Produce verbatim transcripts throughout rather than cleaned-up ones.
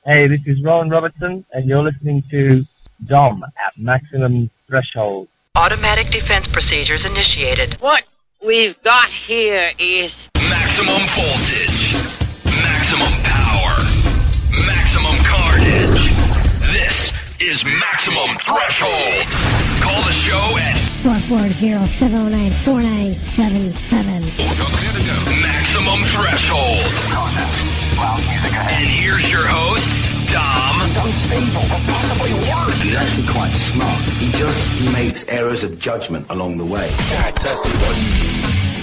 Hey, this is Rowan Robertson, and you're listening to Dom at Maximum Threshold. Automatic defense procedures initiated. What we've got here is maximum voltage, maximum power, maximum carnage. This is Maximum Threshold. Call the show at four four zero, seven oh nine, four nine seven seven. Maximum Threshold. And here's your hosts, Dom. He's unstable, but possibly worse. He's actually quite smart. He just makes errors of judgment along the way. Test it.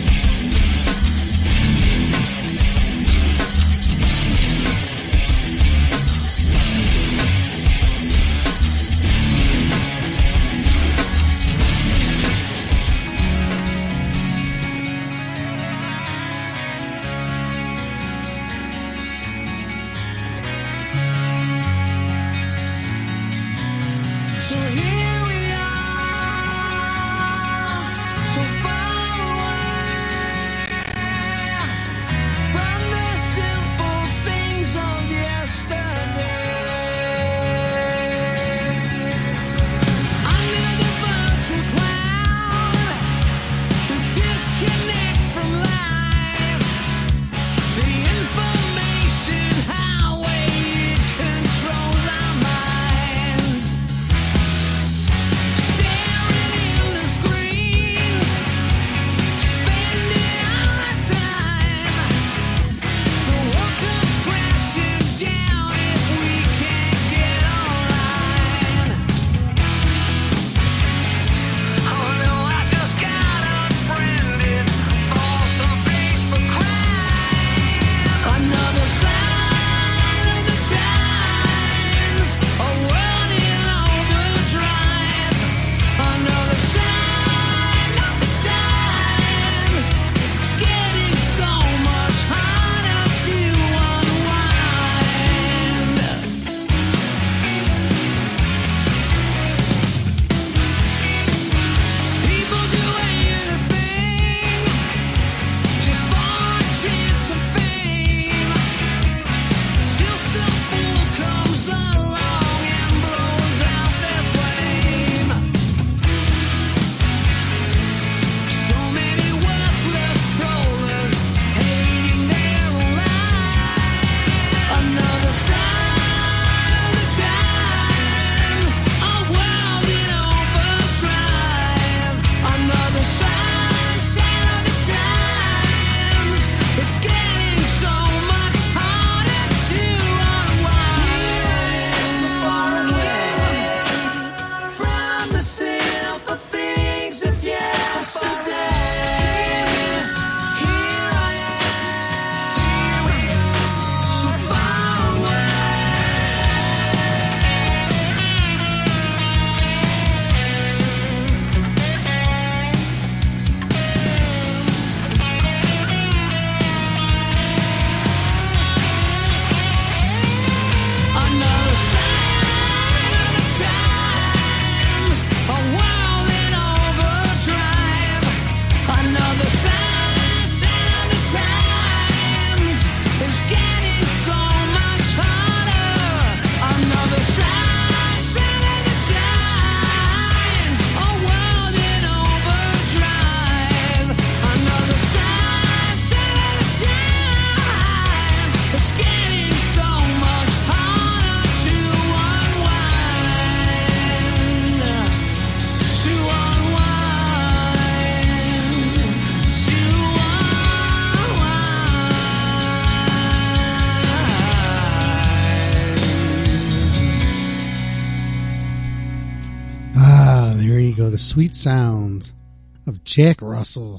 The sweet sounds of Jack Russell.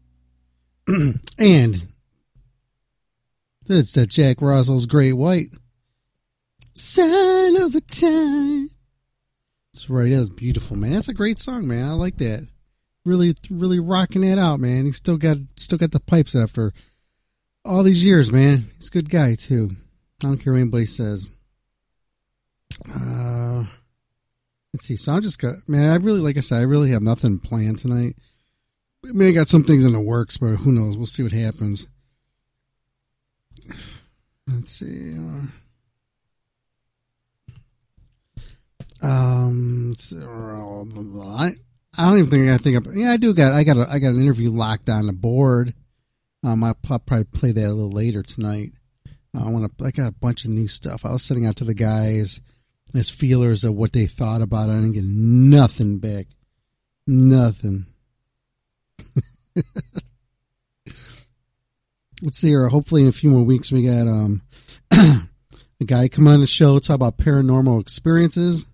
And that's that Jack Russell's Great White. Sign of the time. That's right. That was beautiful, man. That's a great song, man. I like that. Really, really rocking that out, man. He's still got, still got the pipes after all these years, man. He's a good guy, too. I don't care what anybody says. Uh... Let's see. So I'm just got, man, I really, like I said, I really have nothing planned tonight. I mean, I got some things in the works, but who knows? We'll see what happens. Let's see. Uh, I, I don't even think I think of, yeah, I do got, I got, a, I got an interview locked on the board. Um, I'll probably play that a little later tonight. I want to, I got a bunch of new stuff. I was sending out to the guys as feelers of what they thought about it. I didn't get nothing back. Nothing. Let's see here. Hopefully in a few more weeks we got, um, a guy coming on the show to talk about paranormal experiences.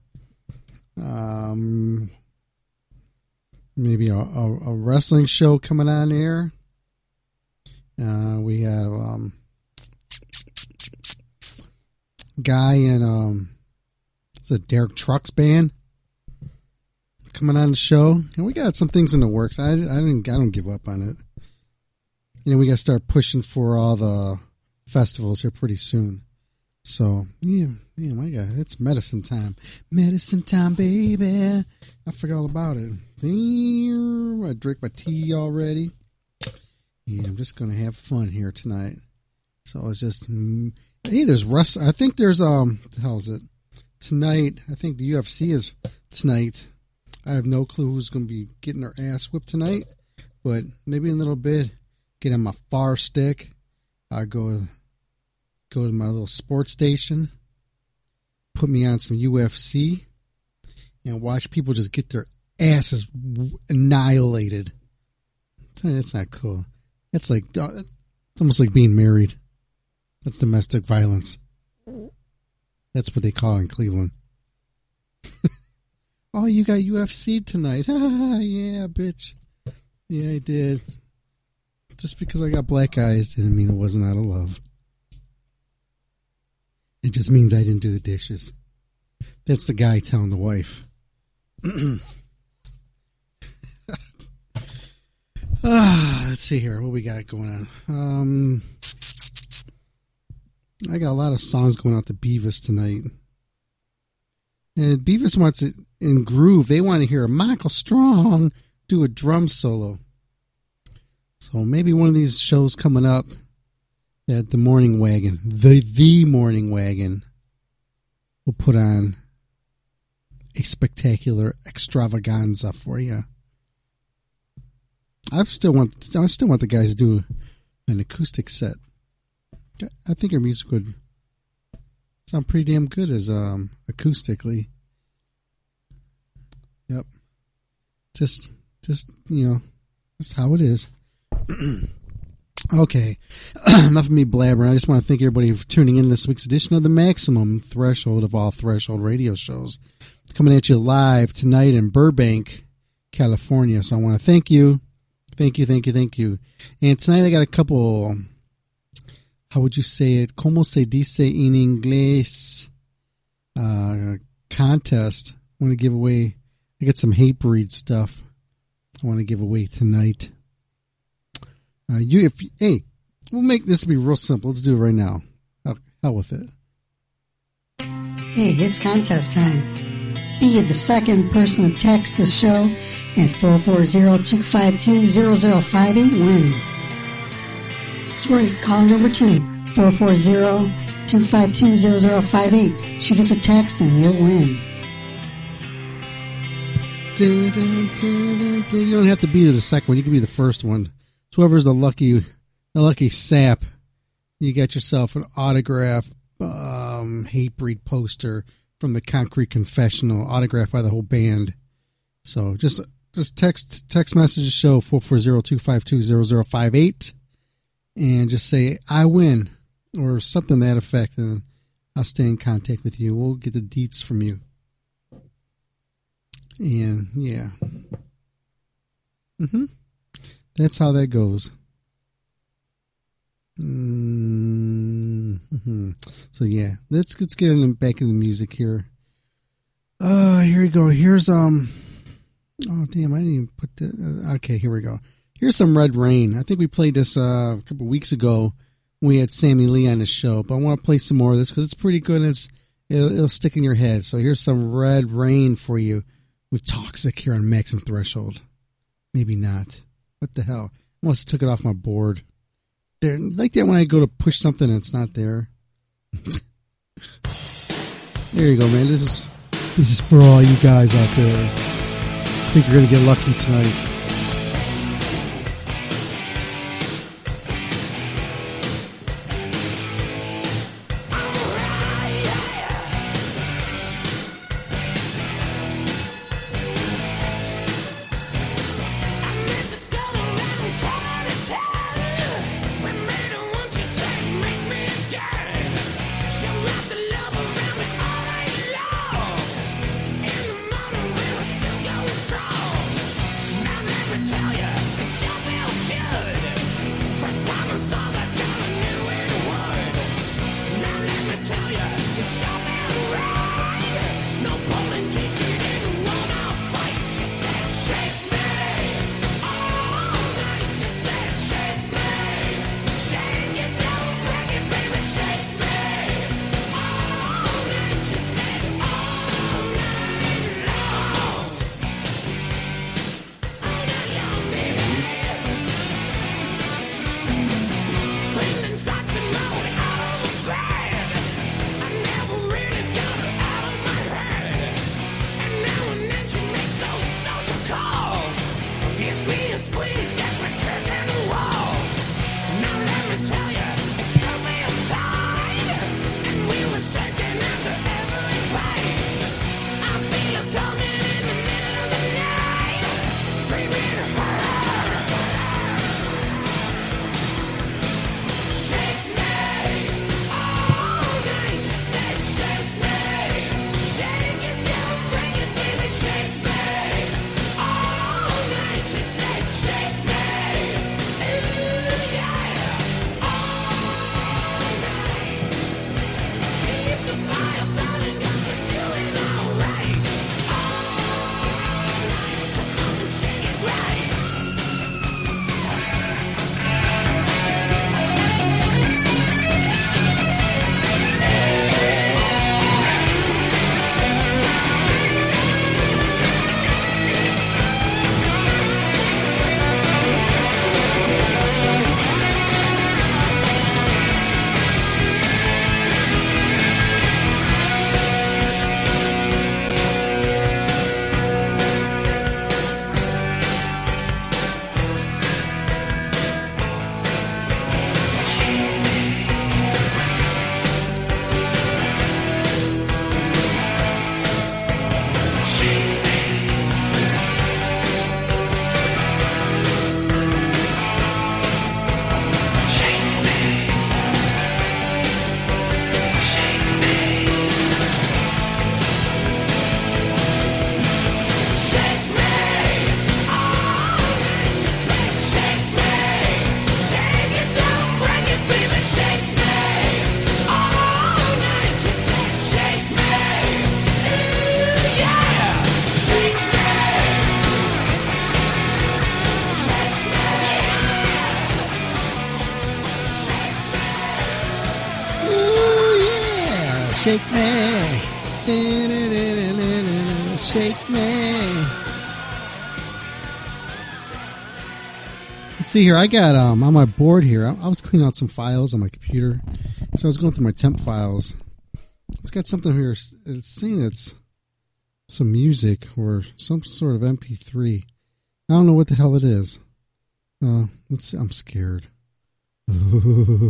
Um, maybe a, a, a wrestling show coming on there. Uh, we had um, a guy in um, it's a Derek Trucks band coming on the show, and we got some things in the works. I, I didn't I don't give up on it. You know, we got to start pushing for all the festivals here pretty soon. So, yeah, yeah, my God, it's medicine time. Medicine time, baby. I forgot all about it. I drank my tea already. Yeah, I'm just going to have fun here tonight. So it's just, hey, there's Russ. I think there's, um, what the hell is it? Tonight, I think the U F C is tonight. I have no clue who's going to be getting their ass whipped tonight. But maybe in a little bit, get on my far stick. I go to... Go to my little sports station, put me on some U F C, and watch people just get their asses annihilated. That's not cool. That's like, it's almost like being married. That's domestic violence. That's what they call it in Cleveland. Oh, you got U F C tonight. Yeah, bitch. Yeah, I did. Just because I got black eyes didn't mean it wasn't out of love. It just means I didn't do the dishes. That's the guy telling the wife. ah, let's see here. What we got going on? Um, I got a lot of songs going out to Beavis tonight. And Beavis wants it in groove. They want to hear Michael Strong do a drum solo. So maybe one of these shows coming up at the Morning Wagon, the the Morning Wagon, will put on a spectacular extravaganza for you. I still want, I still want the guys to do an acoustic set. I think your music would sound pretty damn good as um acoustically. Yep. Just, just you know, that's how it is. Okay, enough of me blabbering. I just want to thank everybody for tuning in this week's edition of the Maximum Threshold of all Threshold radio shows. Coming at you live tonight in Burbank, California. So I want to thank you. Thank you, thank you, thank you. And tonight I got a couple, how would you say it? Como se dice en inglés? Uh, contest. I want to give away, I got some hate breed stuff I want to give away tonight. Uh, you, if hey, we'll make this be real simple. Let's do it right now. Hell, hell with it. Hey, it's contest time. Be the second person to text the show at four four zero, two five two, zero zero five eight wins. That's right, call number two, four four zero, two five two, zero zero five eight. Shoot us a text and you'll win. Dun, dun, dun, dun, dun. You don't have to be the second one. You can be the first one. So whoever's the lucky, the lucky sap, you got yourself an autograph um, hate breed poster from the Concrete Confessional, autographed by the whole band. So just just text text message the show four four zero, two five two, zero zero five eight and just say I win or something to that effect, and I'll stay in contact with you. We'll get the deets from you. And yeah. Mm-hmm. That's how that goes. Mm-hmm. So yeah, let's let's get in, back into the music here. Uh, here we go. Here's um. Oh damn! I didn't even put the. Uh, okay, here we go. Here's some Red Rain. I think we played this uh, a couple weeks ago when we had Sammy Lee on the show, but I want to play some more of this because it's pretty good. And it's it'll, it'll stick in your head. So here's some Red Rain for you with Toxic here on Maximum Threshold. Maybe not. What the hell? I almost took it off my board. There, like that when I go to push something and it's not there. There you go, man. This is This is for all you guys out there. I think you're going to get lucky tonight. Shake me. Shake me. Let's see here. I got um on my board here. I, I was cleaning out some files on my computer. So I was going through my temp files. It's got something here. It's saying it's some music or some sort of M P three. I don't know what the hell it is. Uh, let's see. I'm scared. Let's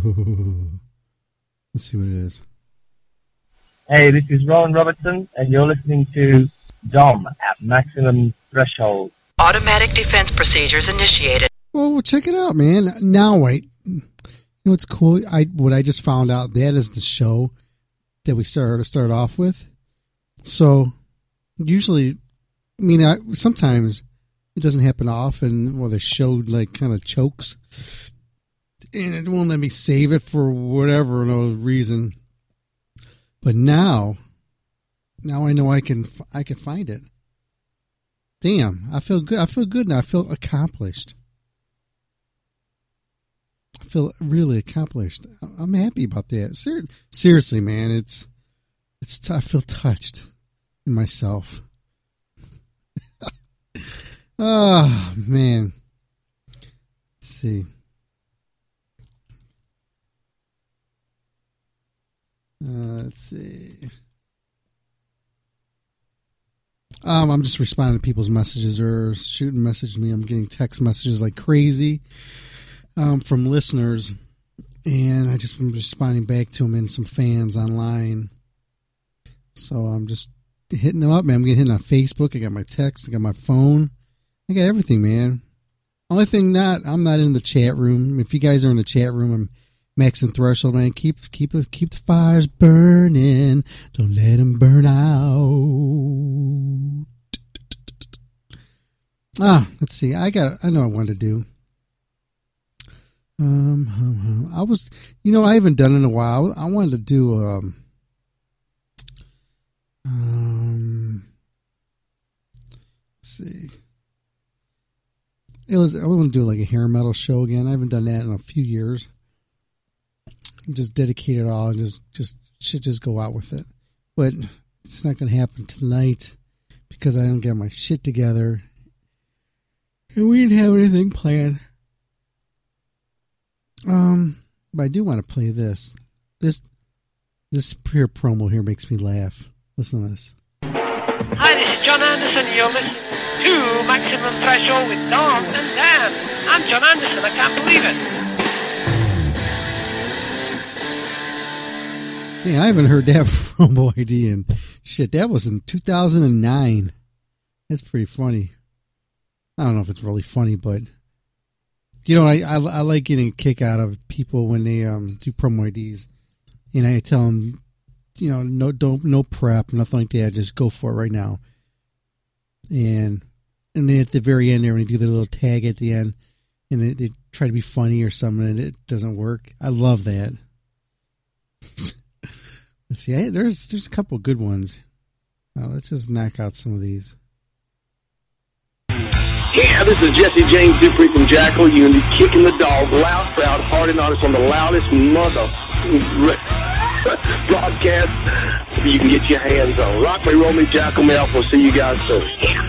see what it is. Hey, this is Rowan Robertson, and you're listening to Dom at Maximum Threshold. Automatic defense procedures initiated. Well, check it out, man. Now, wait. You know what's cool? I what I just found out, that is the show that we started to start off with. So, usually, I mean, I, sometimes it doesn't happen often. Well, the show like kind of chokes, and it won't let me save it for whatever no reason. But now, now I know I can I can find it. Damn, I feel good. I feel good now. I feel accomplished. I feel really accomplished. I'm happy about that. Ser- seriously, man, it's it's. T- I feel touched in myself. Oh man, let's see. Uh, let's see. Um, I'm just responding to people's messages or shooting messages to me. I'm getting text messages like crazy um, from listeners, and I just am responding back to them and some fans online. So I'm just hitting them up, man. I'm getting hit on Facebook. I got my text. I got my phone. I got everything, man. Only thing not, I'm not in the chat room. If you guys are in the chat room, I'm Max and Threshold, man. Keep keep keep the fires burning. Don't let them burn out. Ah, let's see. I got. I know I wanted to do. Um, I was, you know, I haven't done it in a while. I wanted to do. Um, um, let's see. It was. I want to do like a hair metal show again. I haven't done that in a few years. Just dedicate it all and just, just should just go out with it. But it's not going to happen tonight because I don't get my shit together. And we didn't have anything planned. Um, but I do want to play this. This this pure promo here makes me laugh. Listen to this. Hi, this is John Anderson. You're listening to Maximum Threshold with Dom and Dan. I'm John Anderson. I can't believe it. Dang, I haven't heard that from O I D and shit. That was in two thousand nine. That's pretty funny. I don't know if it's really funny, but you know, I I, I like getting a kick out of people when they um do promo I Ds, and I tell them, you know, no don't no prep, nothing like that. Just go for it right now. And and then at the very end there, when they do their little tag at the end, and they, they try to be funny or something, and it doesn't work. I love that. Let's see, I, there's there's a couple good ones. Uh, let's just knock out some of these. Yeah, this is Jesse James Dupree from Jackal Unity, kicking the dog, loud, proud, partying artist on the loudest mother broadcast you can get your hands on. Rock me, roll me, Jackal me off. We'll see you guys soon.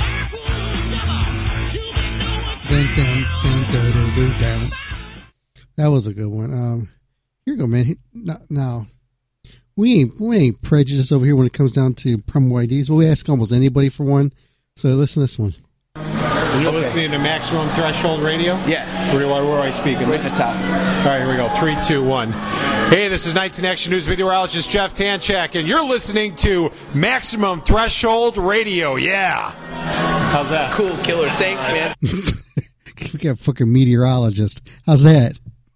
Dun, dun, dun, dun, dun, dun, dun. That was a good one. Um, here you go, man. Now, now we ain't we ain't prejudiced over here when it comes down to promo I Ds. Well, we ask almost anybody for one. So listen to this one. You're okay. Listening to Maximum Threshold Radio? Yeah. Where do I, where do I speak? Right at the top. All right, here we go. Three, two, one. Hey, this is Nights in Action News meteorologist Jeff Tanchak, and you're listening to Maximum Threshold Radio. Yeah. How's that? Cool, killer. Thanks, man. We got a fucking meteorologist. How's that?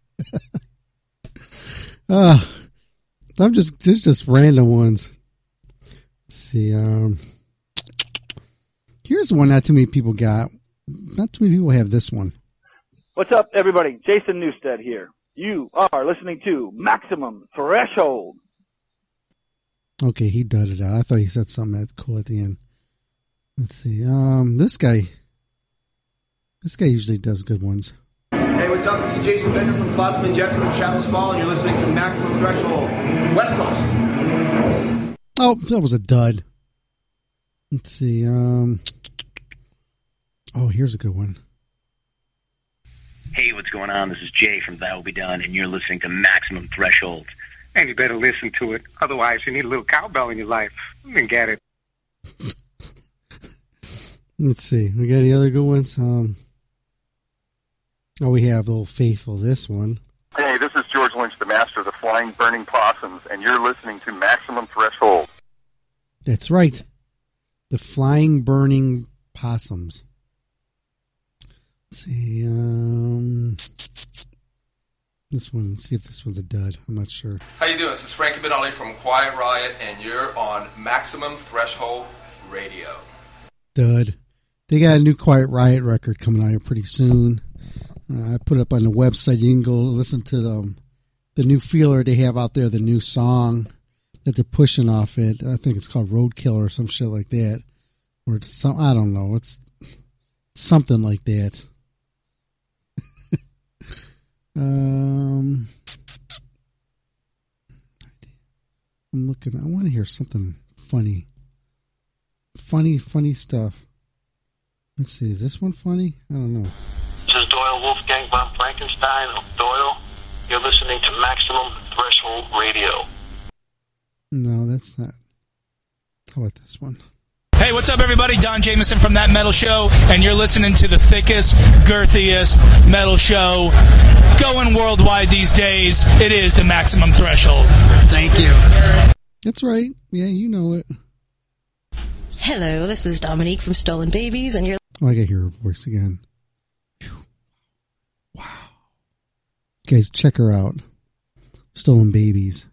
uh, I'm just, just, just random ones. Let's see. Um, here's one not too many people got. Not too many people have this one. What's up, everybody? Jason Newstead here. You are listening to Maximum Threshold. Okay, he dudded it out. I thought he said something that's cool at the end. Let's see. Um, this guy, this guy usually does good ones. Hey, what's up? This is Jason Bender from Flotsam and Jetsam and Shadows Fall, and you're listening to Maximum Threshold, West Coast. Oh, that was a dud. Let's see. Um, oh, here's a good one. Hey, what's going on? This is Jay from That Will Be Done, and you're listening to Maximum Threshold. And you better listen to it. Otherwise, you need a little cowbell in your life. And get it. Let's see. We got any other good ones? Um, oh, we have Old Faithful, this one. Hey, this is George Lynch, the master of the Flying Burning Possums, and you're listening to Maximum Threshold. That's right. The Flying Burning Possums. Let's see. Um, this one. Let's see if this one's a dud. I'm not sure. How you doing? This is Frankie Benali from Quiet Riot, and you're on Maximum Threshold Radio. Dud. They got a new Quiet Riot record coming out here pretty soon. Uh, I put it up on the website. You can go listen to the, the new feeler they have out there, the new song that they're pushing off it. I think it's called Roadkill or some shit like that. Or it's some, I don't know. It's something like that. um, I'm looking. I want to hear something funny. Funny, funny stuff. Let's see. Is this one funny? I don't know. This is Doyle Wolfgang von Frankenstein of Doyle. You're listening to Maximum Threshold Radio. No, that's not. How about this one? Hey, what's up, everybody? Don Jameson from That Metal Show, and you're listening to the thickest, girthiest metal show going worldwide these days. It is the Maximum Threshold. Thank you. That's right. Yeah, you know it. Hello, this is Dominique from Stolen Babies, and you're... Oh, I gotta hear her voice again. Whew. Wow. Guys, check her out. Stolen Babies.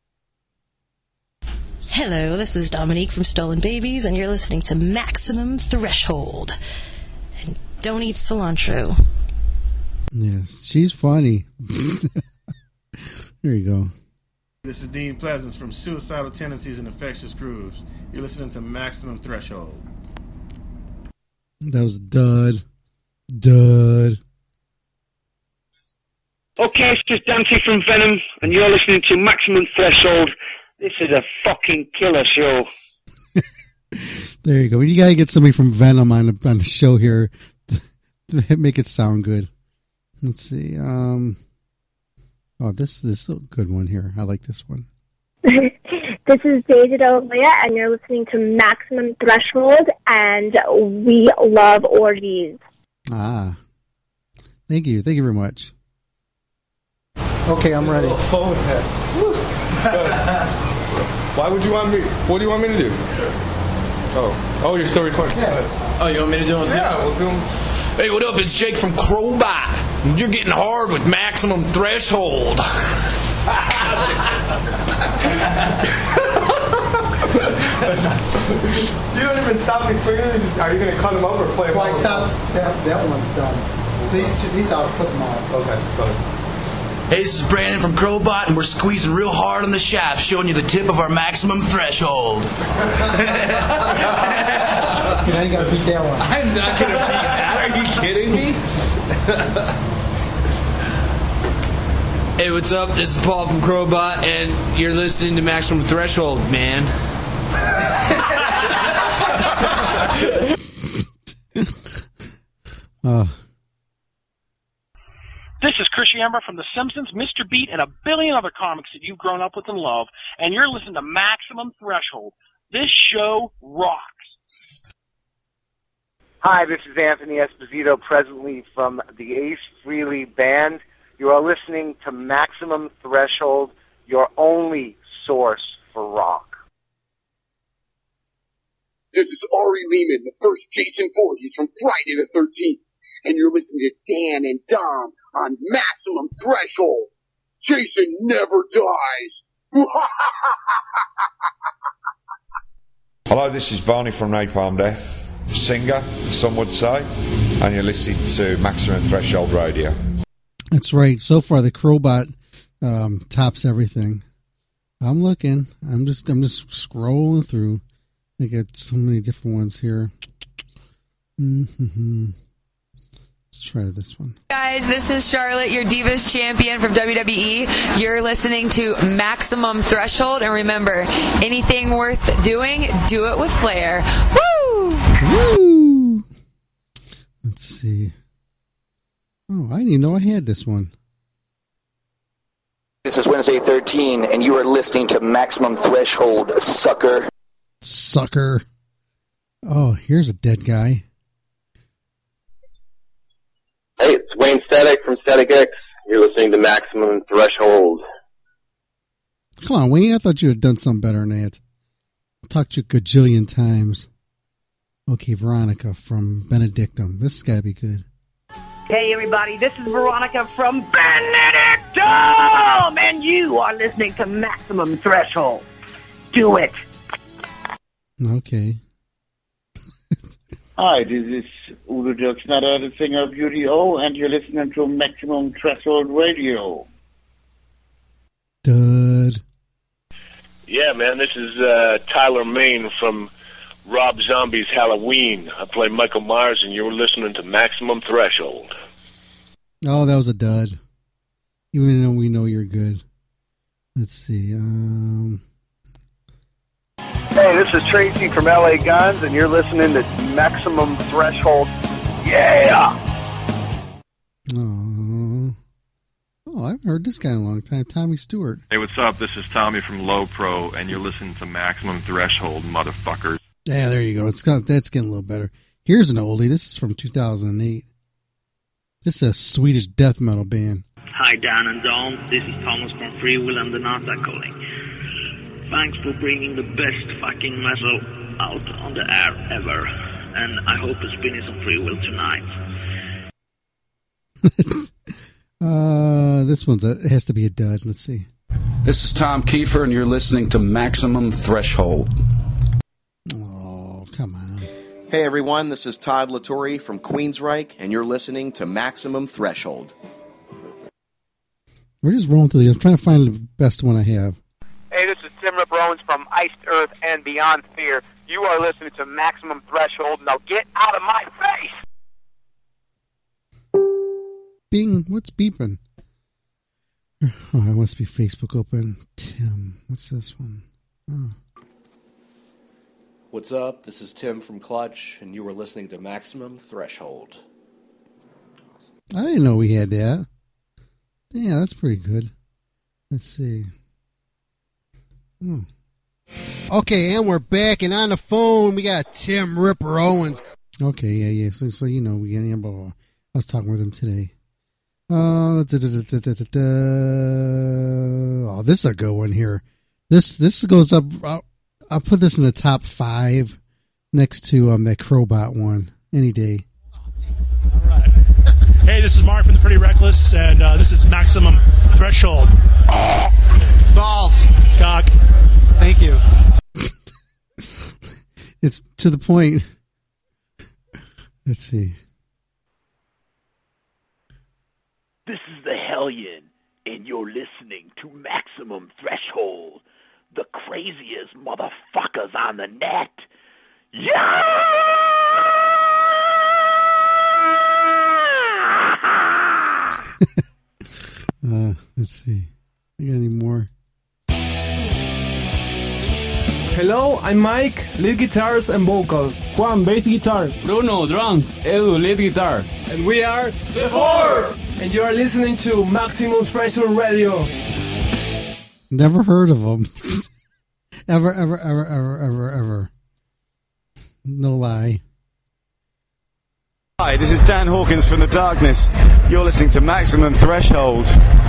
Hello, this is Dominique from Stolen Babies, and you're listening to Maximum Threshold. And don't eat cilantro. Yes, she's funny. There you go. This is Dean Pleasance from Suicidal Tendencies and Infectious Grooves. You're listening to Maximum Threshold. That was a dud. Dud. Okay, it's just Dante from Venom, and you're listening to Maximum Threshold. This is a fucking killer show. There you go. You gotta get somebody from Venom on the, on the show here to make it sound good. Let's see. Um, oh, this, this is a good one here. I like this one. This is Daisy Delia, and you're listening to Maximum Threshold, and we love orgies. Ah. Thank you. Thank you very much. Okay, I'm ready. Phone Why would you want me? What do you want me to do? Oh, oh, you're still recording. Yeah. Oh, you want me to do it? Yeah, we'll do them. Hey, what up? It's Jake from Crowbot. You're getting hard with Maximum Threshold. You don't even stop me swinging. You just, are you going to cut them up or play them? Well, I stopped. That, that one's done. These two, these I'll put them on. Okay, go ahead. Hey, this is Brandon from Crowbot, and we're squeezing real hard on the shaft, showing you the tip of our Maximum Threshold. Now you gotta beat that one. I'm not gonna beat that. Are you kidding me? Hey, what's up? This is Paul from Crowbot, and you're listening to Maximum Threshold, man. uh. This is Chris Yammer from The Simpsons, Mister Beat, and a billion other comics that you've grown up with and love, and you're listening to Maximum Threshold. This show rocks. Hi, this is Anthony Esposito, presently from the Ace Frehley Band. You are listening to Maximum Threshold, your only source for rock. This is Ari Lehman, the first Jason Voorhees from Friday the thirteenth, and you're listening to Dan and Dom on Maximum Threshold. Jason never dies. Hello, this is Barney from Napalm Death, singer, some would say, and you're listening to Maximum Threshold Radio. That's right. So far, the Crowbot um, tops everything. I'm looking. I'm just. I'm just scrolling through. I got so many different ones here. Mm-hmm. Let's try this one. Guys, this is Charlotte, your Divas champion from W W E. You're listening to Maximum Threshold, and remember, anything worth doing, do it with flair. Woo! Woo! Let's see. Oh, I didn't even know I had this one. This is Wednesday thirteen, and you are listening to Maximum Threshold, sucker. Sucker. Oh, here's a dead guy. Hey, it's Wayne Static from Static X. You're listening to Maximum Threshold. Come on, Wayne. I thought you had done something better than that. I've talked to you a gajillion times. Okay, Veronica from Benedictum. This has got to be good. Hey, everybody. This is Veronica from Benedictum, and you are listening to Maximum Threshold. Do it. Okay. Hi, this is Udo Dirksnatter, the singer of U D O, and you're listening to Maximum Threshold Radio. Dud. Yeah, man, this is uh, Tyler Main from Rob Zombie's Halloween. I play Michael Myers, and you're listening to Maximum Threshold. Oh, that was a dud. Even though we know you're good. Let's see. Um... Hey, this is Tracy from L A Guns, and you're listening to Maximum Threshold. Yeah! Oh, oh, I haven't heard this guy in a long time. Tommy Stewart. Hey, what's up? This is Tommy from Low Pro, and you're listening to Maximum Threshold, motherfuckers. Yeah, there you go. It's got, that's getting a little better. Here's an oldie. This is from two thousand eight. This is a Swedish death metal band. Hi, Dan and Don. This is Thomas from Free Will and the NASA calling. Thanks for bringing the best fucking metal out on the air ever. And I hope it's been some Free Will tonight. uh, this one's a, it has to be a dud. Let's see. This is Tom Kiefer, and you're listening to Maximum Threshold. Oh, come on. Hey, everyone. This is Todd Latore from Queensryche, and you're listening to Maximum Threshold. We're just rolling through these. I'm trying to find the best one I have. Hey, this is Tim Rip Owens from Iced Earth and Beyond Fear. You are listening to Maximum Threshold. Now get out of my face! Bing, what's beeping? Oh, it must be Facebook open. Tim, what's this one? Oh. What's up? This is Tim from Clutch, and you are listening to Maximum Threshold. I didn't know we had that. Yeah, that's pretty good. Let's see. Hmm. Okay, and we're back, and on the phone we got Tim Ripper Owens. Okay, yeah, yeah. So, so you know, we got him. I was talking with him today. Uh, da, da, da, da, da, da. Oh, this is a good one here. This this goes up. I'll, I'll put this in the top five next to um that Crowbot one any day. Hey, this is Mark from the Pretty Reckless, and uh, this is Maximum Threshold. Balls. Cock. Thank you. It's to the point. Let's see. This is the Hellion, and you're listening to Maximum Threshold, the craziest motherfuckers on the net. Yeah! uh, let's see. I got any more? Hello, I'm Mike, lead guitars and vocals. Juan, bass guitar. Bruno, drums. Edu, lead guitar. And we are The Force! And you are listening to Maximum Threshold Radio. Never heard of them. ever, ever, ever, ever, ever, ever. No lie. Hi, this is Dan Hawkins from The Darkness. You're listening to Maximum Threshold.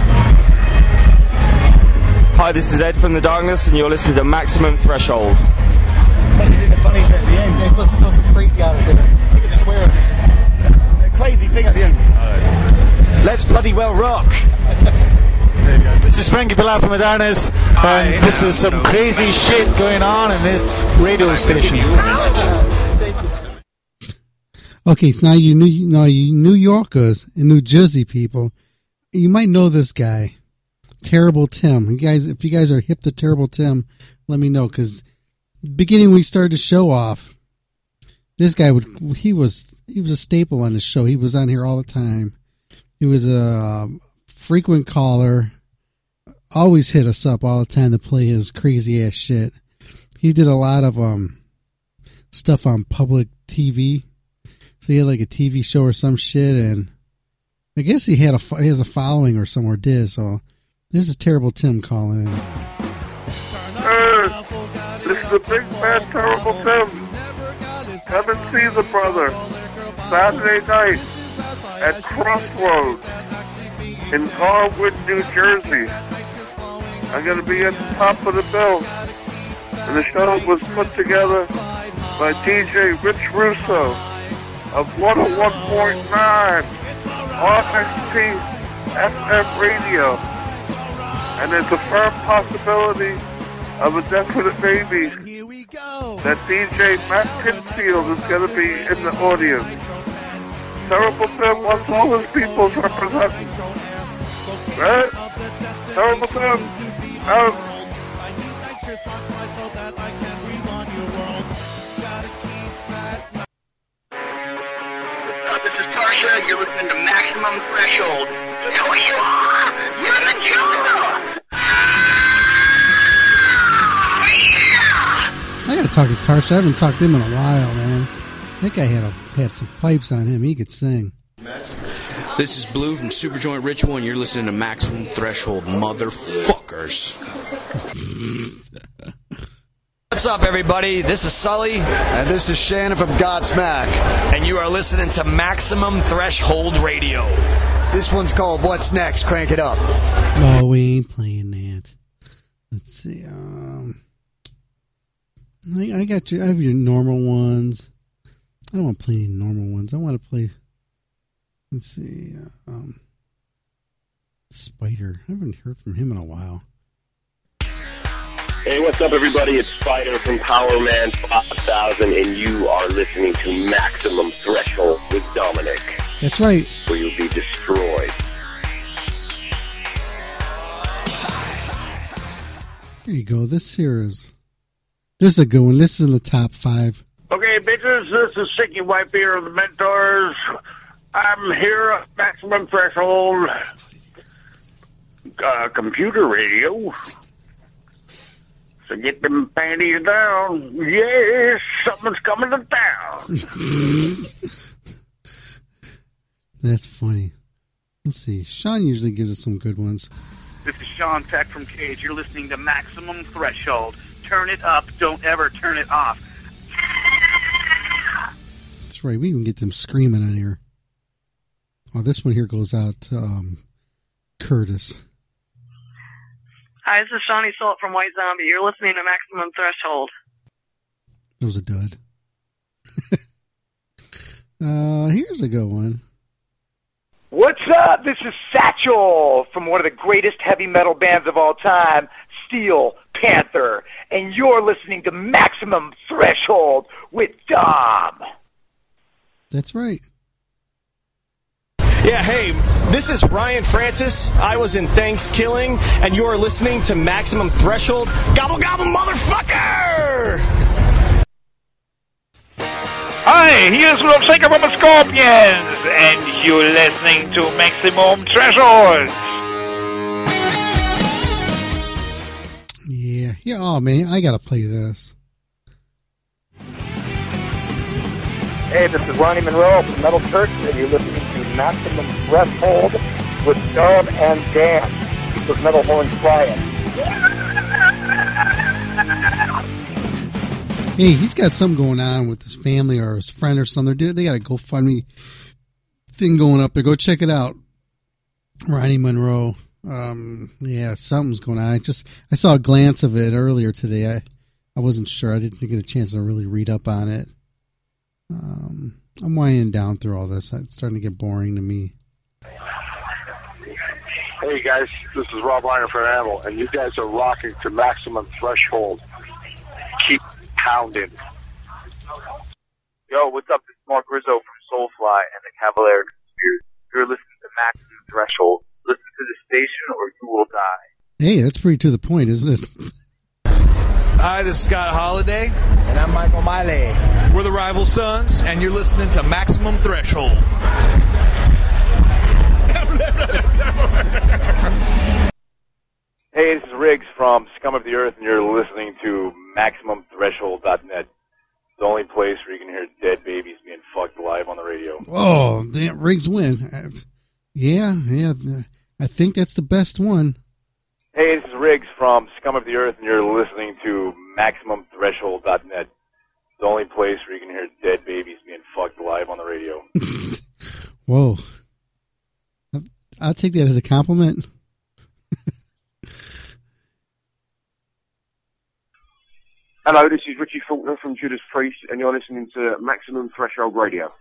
Hi, this is Ed from The Darkness, and you're listening to Maximum Threshold. Funny bit at the end. You're supposed to throw some crazy out of it. You can swear. A crazy thing at the end. Let's bloody well rock. This is Frankie Pilar from Adarnes, and this is some crazy shit going on in this radio station. Okay, so now you New, now you New Yorkers and New Jersey people, you might know this guy, Terrible Tim. You guys, if you guys are hip to Terrible Tim, let me know, because beginning when we started the show off, this guy would he was he was a staple on the show. He was on here all the time. He was a um, frequent caller. Always hit us up all the time to play his crazy ass shit. He did a lot of um stuff on public T V. So he had like a T V show or some shit, and I guess he had a he has a following or somewhere did. So this is Terrible Tim calling in. Hey, this is the big bad Terrible Tim. Come and see the brother Saturday night at Crossroads in Harwood, New Jersey. I'm going to be at the top of the bill. And the show was put together by D J Rich Russo of one oh one point nine R X T F M radio. And there's a firm possibility of a definite maybe that D J Matt Pinfield is going to be in the audience. Terrible Tim wants all his people's representing. Right? Terrible Tim, out. This is Tarsha. You're listening to Maximum Threshold. You know who you are. You're in the jungle. I gotta talk to Tarsha. I haven't talked to him in a while, man. That guy had a, had some pipes on him. He could sing. This is Blue from Superjoint Ritual, and you're listening to Maximum Threshold, motherfuckers. What's up, everybody? This is Sully. And this is Shannon from Godsmack. And you are listening to Maximum Threshold Radio. This one's called What's Next? Crank it up. No, we ain't playing that. Let's see. Um, I, I got you. I have your normal ones. I don't want to play any normal ones. I want to play. Let's see. Uh, um, Spider. I haven't heard from him in a while. Hey, what's up, everybody? It's Spider from Power Man five thousand, and you are listening to Maximum Threshold with Dominic. That's right. Where you'll be destroyed. There you go. This here is. This is a good one. This is in the top five. Okay, bitches, this is Sicky White Beer of the Mentors. I'm here at Maximum Threshold uh, computer radio. So get them panties down. Yes, something's coming to town. That's funny. Let's see. Sean usually gives us some good ones. This is Sean Peck from Cage. You're listening to Maximum Threshold. Turn it up. Don't ever turn it off. That's right. We even get them screaming on here. Oh, this one here goes out to um, Curtis. Hi, this is Shawnee Salt from White Zombie. You're listening to Maximum Threshold. That was a dud. uh, here's a good one. What's up? This is Satchel from one of the greatest heavy metal bands of all time, Steel Panther. And you're listening to Maximum Threshold with Dom. That's right. Yeah, hey, this is Ryan Francis. I was in Thanksgiving, and you're listening to Maximum Threshold. Gobble, gobble, motherfucker! Hi, here's Rob Shaker from the Scorpions, and you're listening to Maximum Threshold. Yeah, yeah. Oh man, I gotta play this. Hey, this is Ronnie Monroe from Metal Church, and you're listening to Maximum Threshold with Dub and Dan. Keep those metal horns flying. Hey, he's got something going on with his family or his friend or something. They they got a GoFundMe thing going up there. Go check it out. Ronnie Monroe. Um, yeah, something's going on. I just I saw a glance of it earlier today. I I wasn't sure. I didn't get a chance to really read up on it. Um, I'm winding down through all this. It's starting to get boring to me. Hey, guys, this is Rob Reiner from Animal, and you guys are rocking to Maximum Threshold. Keep pounding. Yo, what's up? This is Mark Rizzo from Soulfly and the Cavalier Conspiracy. You're listening to Maximum Threshold. Listen to the station or you will die. Hey, that's pretty to the point, isn't it? Hi, this is Scott Holiday. And I'm Michael Miley. We're the Rival Sons, and you're listening to Maximum Threshold. Hey, this is Riggs from Scum of the Earth, and you're listening to Maximum Threshold dot net. The only place where you can hear dead babies being fucked live on the radio. Oh, damn, Riggs win. Yeah, yeah. I think that's the best one. Hey, this is Riggs from Scum of the Earth, and you're listening to Maximum Threshold dot net. The only place where you can hear dead babies being fucked live on the radio. Whoa. I'll take that as a compliment. Hello, this is Richie Faulkner from Judas Priest, and you're listening to Maximum Threshold Radio.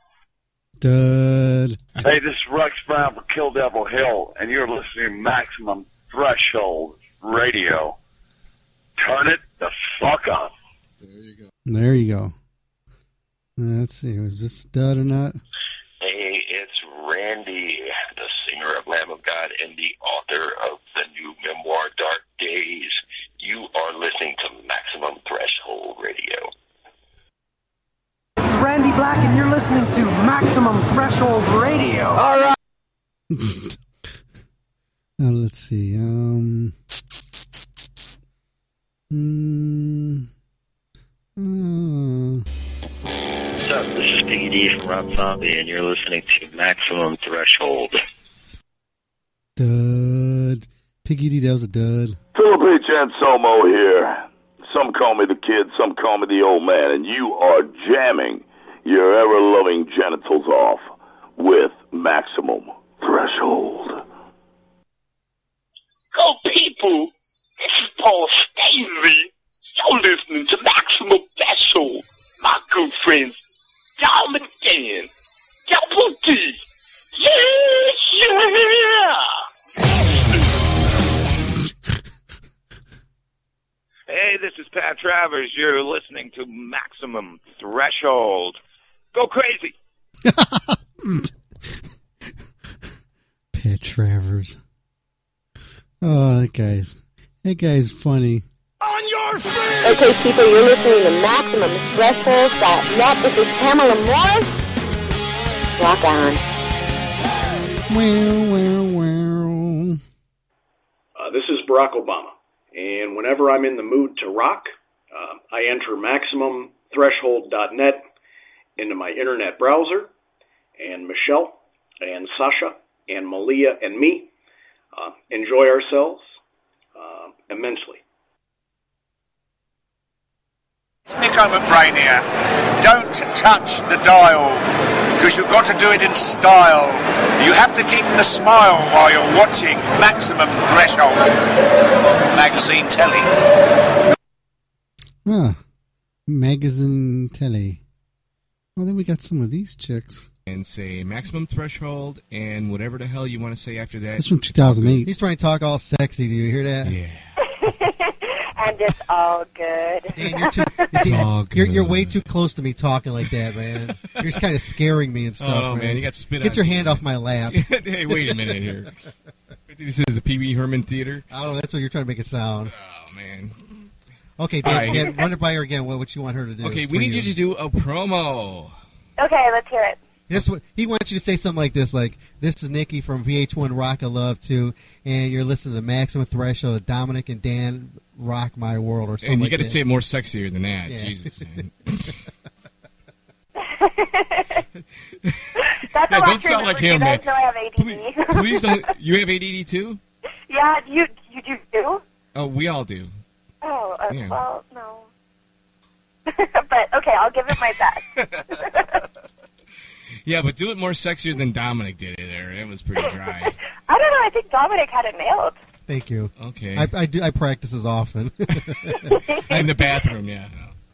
Dud. Hey, this is Rex Brown from Kill Devil Hill, and you're listening to Maximum Threshold Radio. Turn it the fuck up. There you go. There you go. Let's see, was this dud or not? Hey, it's Randy, the singer of Lamb of God and the author of the new memoir, Dark Days. You are listening to Maximum Threshold Radio. This is Randy Black, and you're listening to Maximum Threshold Radio. All right. Now, let's see. Um. Mm, uh, What's up? This is Piggy D from Rob Zombie, and you're listening to Maximum Threshold. Dud. Piggy D, that was a dud. Philip H. Anselmo here. Some call me the kid, some call me the old man, and you are jamming your ever-loving genitals off with Maximum Threshold. Go people, this is Paul Stanley. You're listening to Maximum Threshold. My good friends, Dom and Dan, Double D. Yeah, yeah! Hey, this is Pat Travers. You're listening to Maximum Threshold. Go crazy. Pat Travers. Oh, that guy's that guy's funny. On your feet! Okay, people, you're listening to Maximum Threshold dot net. This is Pamela Morris. Rock on. Wow, wow, wow. Uh, this is Barack Obama. And whenever I'm in the mood to rock, uh, I enter Maximum Threshold dot net into my internet browser, and Michelle and Sasha and Malia and me uh, enjoy ourselves uh, immensely. It's Nico McBrain here. Don't touch the dial, because you've got to do it in style. You have to keep the smile while you're watching Maximum Threshold. Magazine telly. Ah, magazine telly. Well, then we got some of these chicks. And say Maximum Threshold and whatever the hell you want to say after that. It's from two thousand eight. He's trying to talk all sexy. Do you hear that? Yeah. And it's all good. Dan, you're, too, It's all good. You're, you're way too close to me talking like that, man. You're just kind of scaring me and stuff. Oh, man, you got spit Get on your you. hand off my lap. Hey, wait a minute here. This is the Pee Wee Herman Theater. I don't know. That's what you're trying to make it sound. Oh, man. Okay, Dan, All right. Dan, run it by her again. What, what you want her to do? Okay, for we need you to do a promo. Okay, let's hear it. This one- he wants you to say something like this, like, "This is Nikki from V H one Rock I Love Too, and you're listening to Maximum Threshold of Dominic and Dan Rock My World," or something And you like got to that. say it more sexier than that. Yeah. Jesus, man. That's Yeah, a lot don't sound true, like but him, you man. guys know I have A D D. Please don't. You have A D D too? Yeah, you you do too? Oh, we all do. Oh, uh, Yeah. well, no. But, okay, I'll give it my best. Yeah, but do it more sexier than Dominic did it there. It was pretty dry. I don't know, I think Dominic had it nailed. Thank you. Okay. I, I do. I practice as often. In the bathroom, yeah.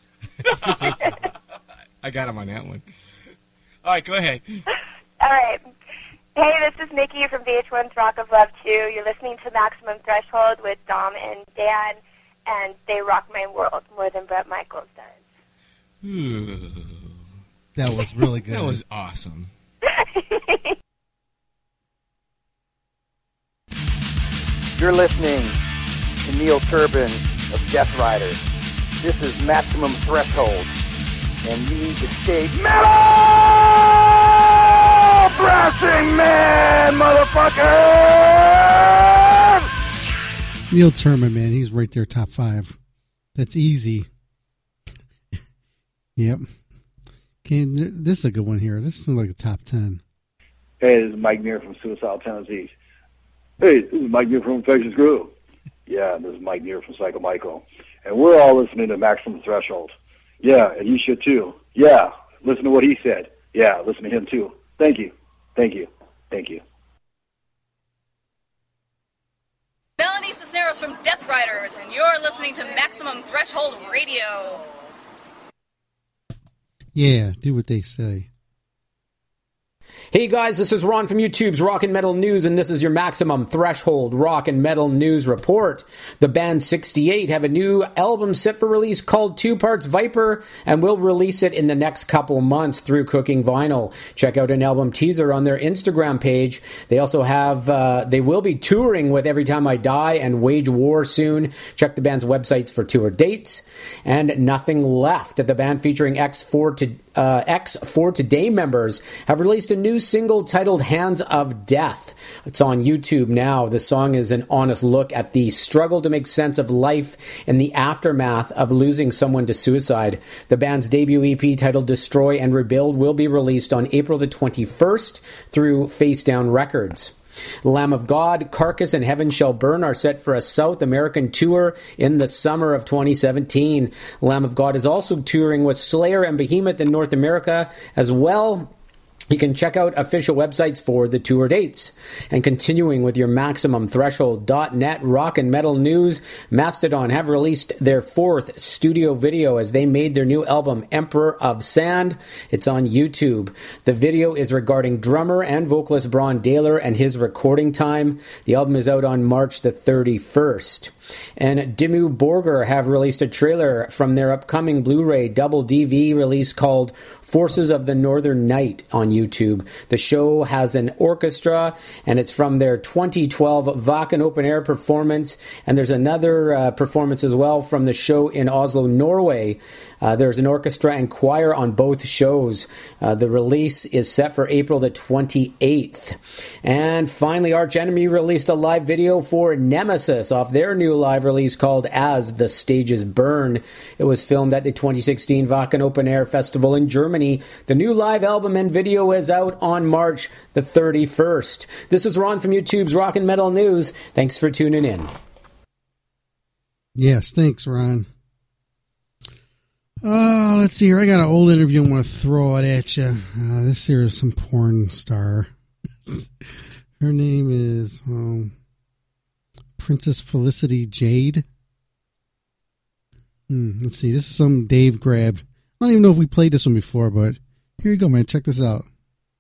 I got him on that one. All right, go ahead. All right. Hey, this is Nikki from V H one's Rock of Love two. You're listening to Maximum Threshold with Dom and Dan, and they rock my world more than Bret Michaels does. Ooh. That was really good. That was awesome. You're listening to Neil Turbin of Death Riders. This is Maximum Threshold, and you need to stay metal! Brassing man, motherfucker! Neil Turbin, man, he's right there, top five. That's easy. Yep. Okay, this is a good one here. This is like a top ten. Hey, this is Mike Muir from Suicidal Tennessee. Hey, this is Mike Muir from Infectious Groove. Yeah, this is Mike Muir from Psycho Michael. And we're all listening to Maximum Threshold. Yeah, and you should too. Yeah, listen to what he said. Yeah, listen to him too. Thank you. Thank you. Thank you. Melanie Cisneros from Death Riders, and you're listening to Maximum Threshold Radio. Yeah, do what they say. Hey guys, this is Ron from YouTube's Rock and Metal News, and this is your Maximum Threshold Rock and Metal News Report. The band sixty-eight have a new album set for release called Two Parts Viper, and will release it in the next couple months through Cooking Vinyl. Check out an album teaser on their Instagram page. They also have, uh, they will be touring with Every Time I Die and Wage War soon. Check the band's websites for tour dates. And Nothing Left, the band featuring X four to Uh, X four Today members have released a new single titled Hands of Death. It's on YouTube now. The song is an honest look at the struggle to make sense of life in the aftermath of losing someone to suicide. The band's debut E P titled Destroy and Rebuild will be released on April the twenty-first through Face Down Records. Lamb of God, Carcass, and Heaven Shall Burn are set for a South American tour in the summer of twenty seventeen. Lamb of God is also touring with Slayer and Behemoth in North America as well. You can check out official websites for the tour dates. And continuing with your Maximum Threshold dot net rock and metal news, Mastodon have released their fourth studio video as they made their new album, Emperor of Sand. It's on YouTube. The video is regarding drummer and vocalist Brann Dailor and his recording time. The album is out on March the thirty-first. And Dimmu Borgir have released a trailer from their upcoming Blu-ray double D V release called Forces of the Northern Night on YouTube. The show has an orchestra, and it's from their twenty twelve Wacken Open Air performance. And there's another uh, performance as well from the show in Oslo, Norway. Uh, there's an orchestra and choir on both shows. Uh, the release is set for April the twenty-eighth. And finally, Arch Enemy released a live video for Nemesis off their new live release called As the Stages Burn. It was filmed at the twenty sixteen Wacken Open Air Festival in Germany. The new live album and video is out on March the thirty-first. This is Ron from YouTube's Rock and Metal News. Thanks for tuning in. Yes, thanks, Ron. Oh, let's see here. I got an old interview I want to throw it at you. Uh, this here is some porn star. Her name is um, Princess Felicity Jade. Hmm, let's see. This is some Dave grabbed. I don't even know if we played this one before, but here you go, man. Check this out.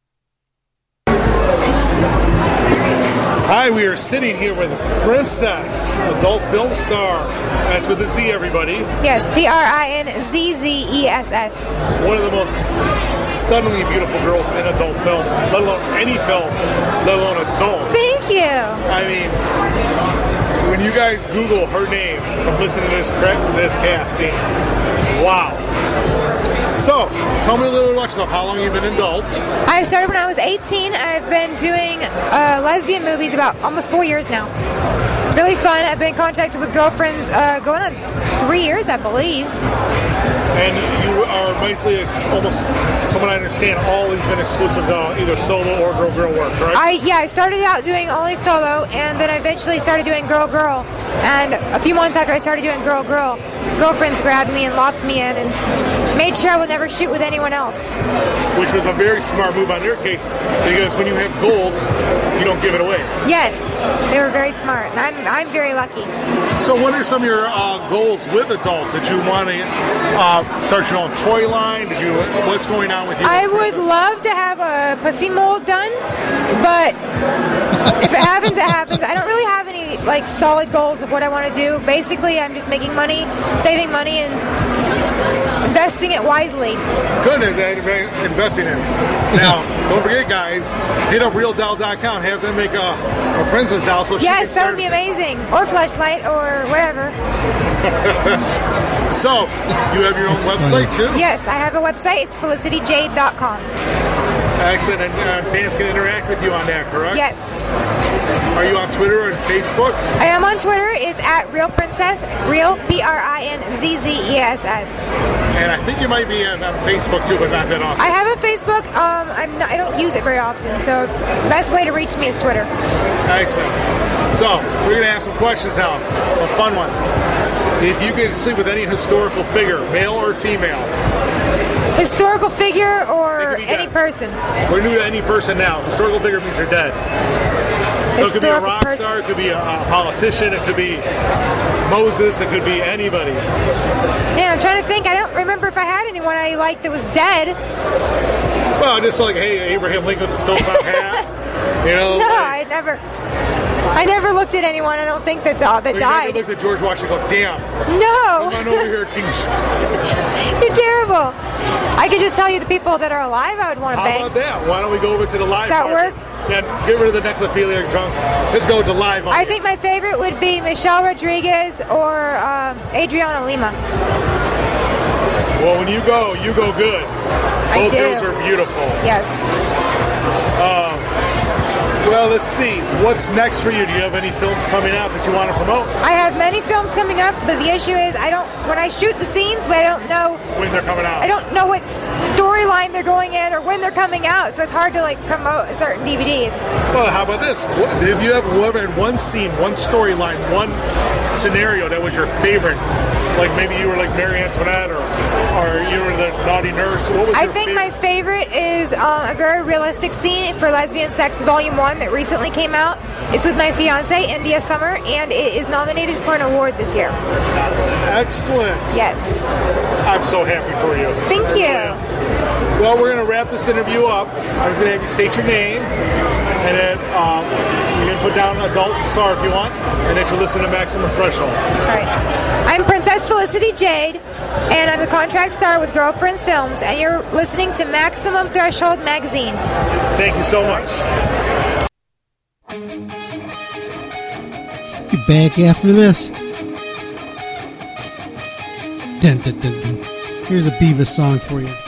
Hi, we are sitting here with Princess, adult film star. That's with a Z, everybody. Yes, P R I N Z Z E S S. One of the most stunningly beautiful girls in adult film, let alone any film, let alone adult. Thank you. I mean, when you guys Google her name from listening to this, this casting, wow. So, tell me a little about yourself. How long have you been adult? I started when I was eighteen. I've been doing uh, lesbian movies about almost four years now. Really fun. I've been contacted with girlfriends uh, going on three years, I believe. And you are basically ex- almost, from what I understand, always been exclusive to either solo or girl-girl work, right? I yeah, I started out doing only solo, and then I eventually started doing girl-girl. And a few months after I started doing girl-girl, girlfriends grabbed me and locked me in and made sure I would never shoot with anyone else. Which was a very smart move on your case, because when you have goals, you don't give it away. Yes, they were very smart, and I'm, I'm very lucky. So what are some of your uh, goals with adults? Did you want to uh, start your own toy line? Did you? What's going on with you? I would love to have a pussy mold done, but if it happens, it happens. I don't really have any like solid goals of what I want to do. Basically, I'm just making money, saving money, and investing it wisely. Good, investing in it. Now, don't forget, guys, hit up real doll dot com. Have them make a, a princess doll. So yes, that would be amazing. Or fleshlight, or whatever. So, you have your own website, too? Yes, I have a website. It's felicity jade dot com. Excellent. And uh, fans can interact with you on that, correct? Yes. Are you on Twitter and Facebook? I am on Twitter. It's at Real Princess. Real, P R I N Z Z E S S. And I think you might be on Facebook, too, but not that often. I have a Facebook. Um, I'm not, I don't use it very often, so the best way to reach me is Twitter. Excellent. So, we're going to ask some questions now. Some fun ones. If you could sleep with any historical figure, male or female? Historical figure or any dead. person? We're new to any person now. Historical figure means they're dead. So it could be a rock person. star, it could be a, a politician, it could be Moses, it could be anybody. Yeah, I'm trying to think. I don't remember if I had anyone I liked that was dead. Well, just like, hey, Abraham Lincoln with the stovetop hat. You know? No, like, I never... I never looked at anyone, I don't think, that, uh, that you died. You looked at George Washington and go, damn. No. Come on over here, King. You're terrible. I could just tell you the people that are alive I would want to bang. How about that? Why don't we go over to the live Does that market? work? Yeah, get rid of the necrophiliac junk. Let's go to live audience. I think my favorite would be Michelle Rodriguez or um, Adriana Lima. Well, when you go, you go good. I Both do. girls are beautiful. Yes. Um, Well, let's see. What's next for you? Do you have any films coming out that you want to promote? I have many films coming up, but the issue is I don't. When I shoot the scenes, but I don't know when they're coming out. I don't know what storyline they're going in or when they're coming out, so it's hard to like promote certain D V Ds. Well, how about this? What, have you ever, ever had one scene, one storyline, one scenario that was your favorite? Like maybe you were like Marie Antoinette, or or you were the naughty nurse. What was I your think favorite? my favorite is um, a very realistic scene for Lesbian Sex Volume One that recently came out. It's with my fiance India Summer, and it is nominated for an award this year. Excellent. Yes. I'm so happy for you. Thank you. Well, we're going to wrap this interview up. I was going to have you state your name, and then um, you can put down adult star if you want, and then you'll listen to Maximum Threshold. All right. I'm Princess Felicity Jade, and I'm a contract star with Girlfriends Films, and you're listening to Maximum Threshold Magazine. Thank you so much. Be back after this. Dun, dun, dun, dun. Here's a Beavis song for you.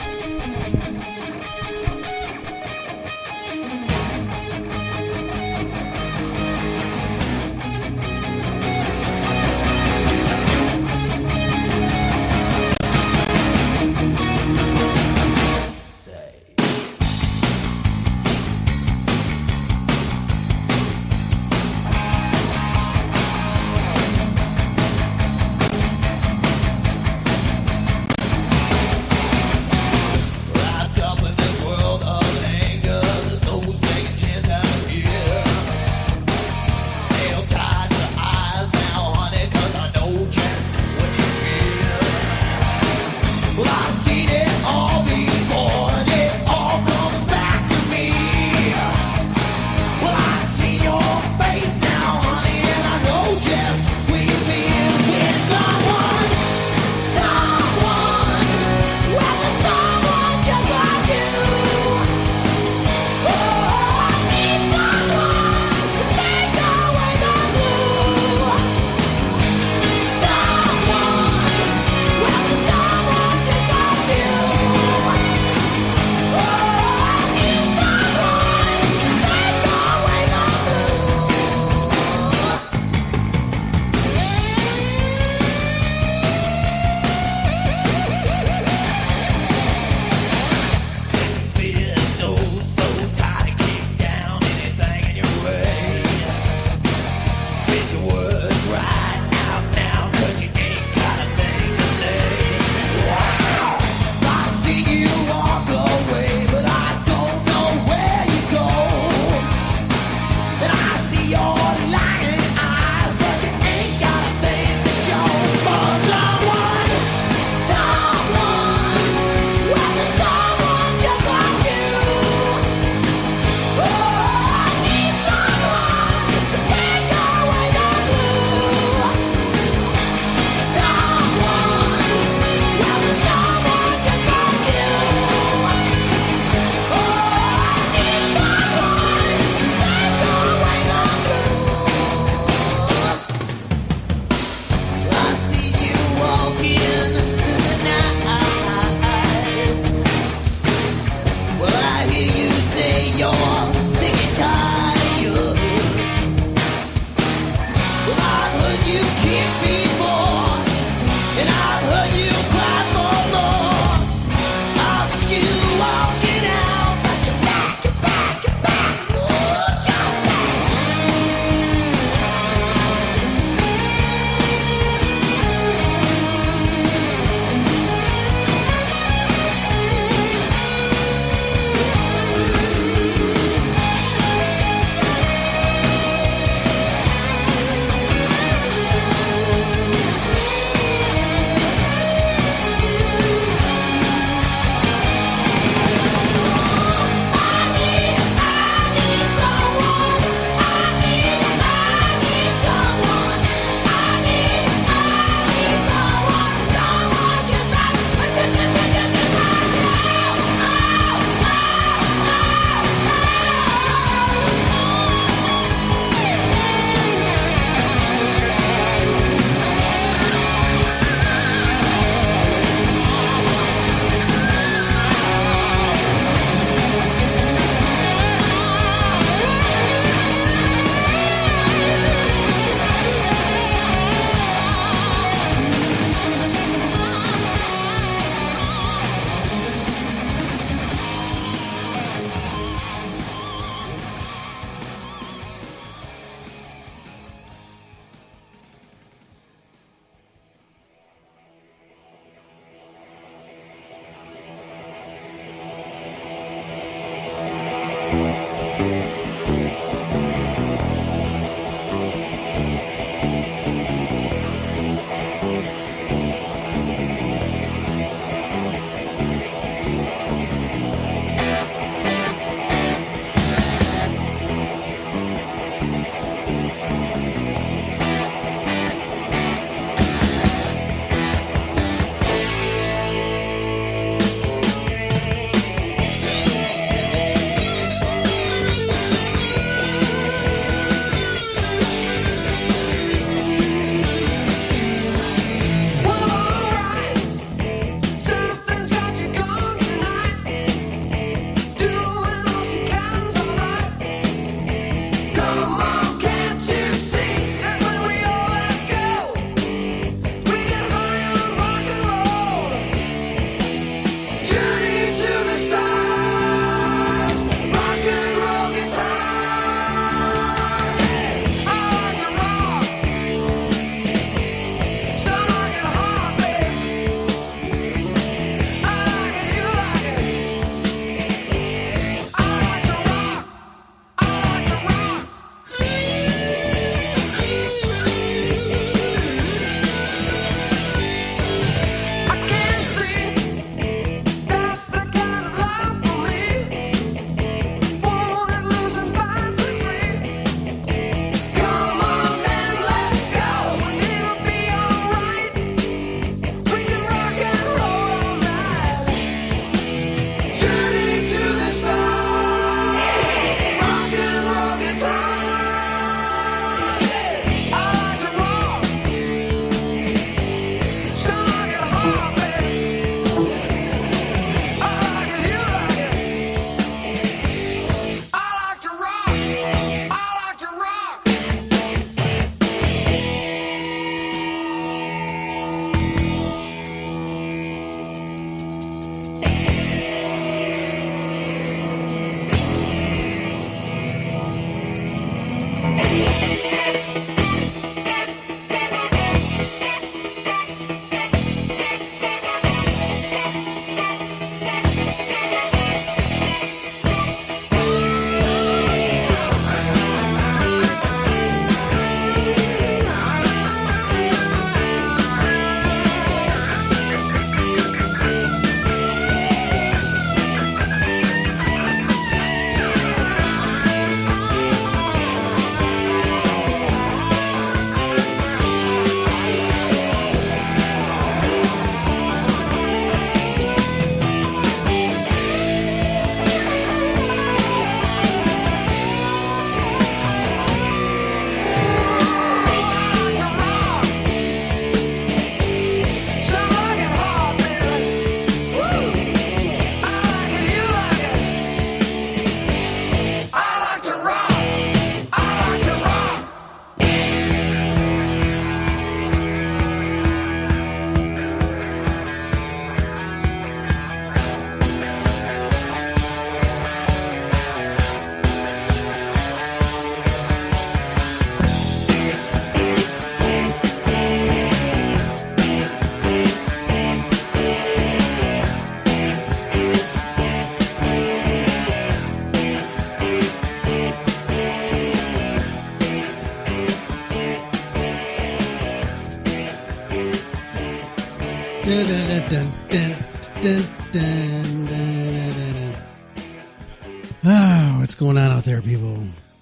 Dun, dun, dun, dun, dun, dun. Oh, what's going on out there, people?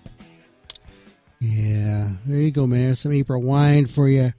Yeah, there you go, man. Some April wine for you.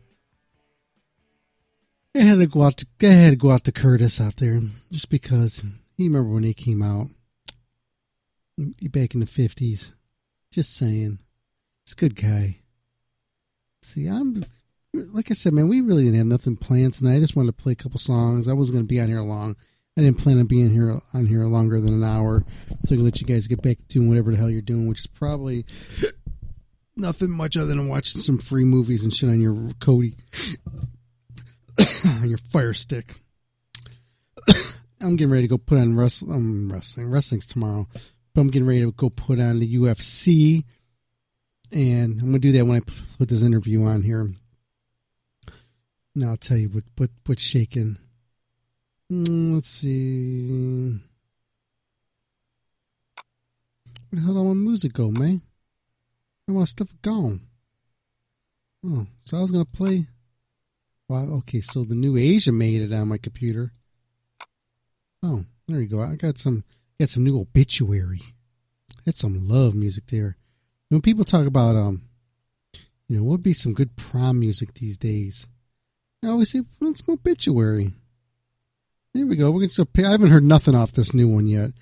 I had to go out to, I had to go out to Curtis out there just because you remember when he came out back in the fifties. Just saying, he's a good guy. See, I'm like I said, man. We really didn't have nothing planned tonight. I just wanted to play a couple songs. I wasn't going to be on here long. I didn't plan on being here on here longer than an hour, so I can let you guys get back to doing whatever the hell you're doing, which is probably nothing much other than watching some free movies and shit on your Kodi, on your Fire Stick. I'm getting ready to go put on wrestling. Um, wrestling. Wrestling's tomorrow, but I'm getting ready to go put on the U F C, and I'm going to do that when I put this interview on here. Now I'll tell you what what what's shaking. Mm, let's see. Where the hell did all my music go, man? All my stuff gone. Oh, so I was going to play. Wow, okay, so the new Asia made it on my computer. Oh, there you go. I got some got some new Obituary. That's some love music there. When people talk about, um, you know, what would be some good prom music these days? I always say, put on some Obituary. There we go. We're gonna still pay. I haven't heard nothing off this new one yet.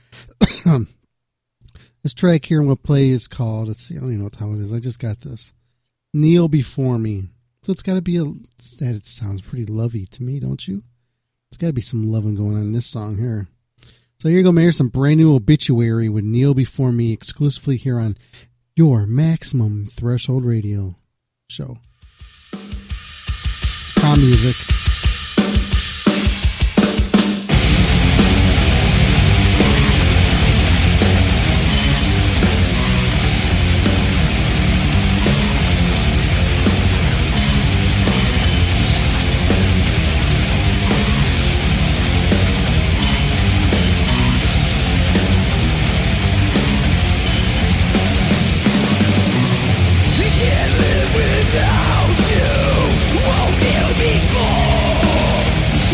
This track here we'll play is called, let's see, I don't even know what time it is. I just got this. Kneel Before Me. So it's got to be a, that it sounds pretty lovey to me, don't you? It's got to be some loving going on in this song here. So here you go, man. Here's some brand new Obituary with Kneel Before Me exclusively here on your Maximum Threshold Radio show. Prom music. Without you, won't kneel before.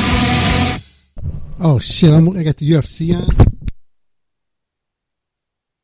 Oh shit! I'm, I got the U F C on.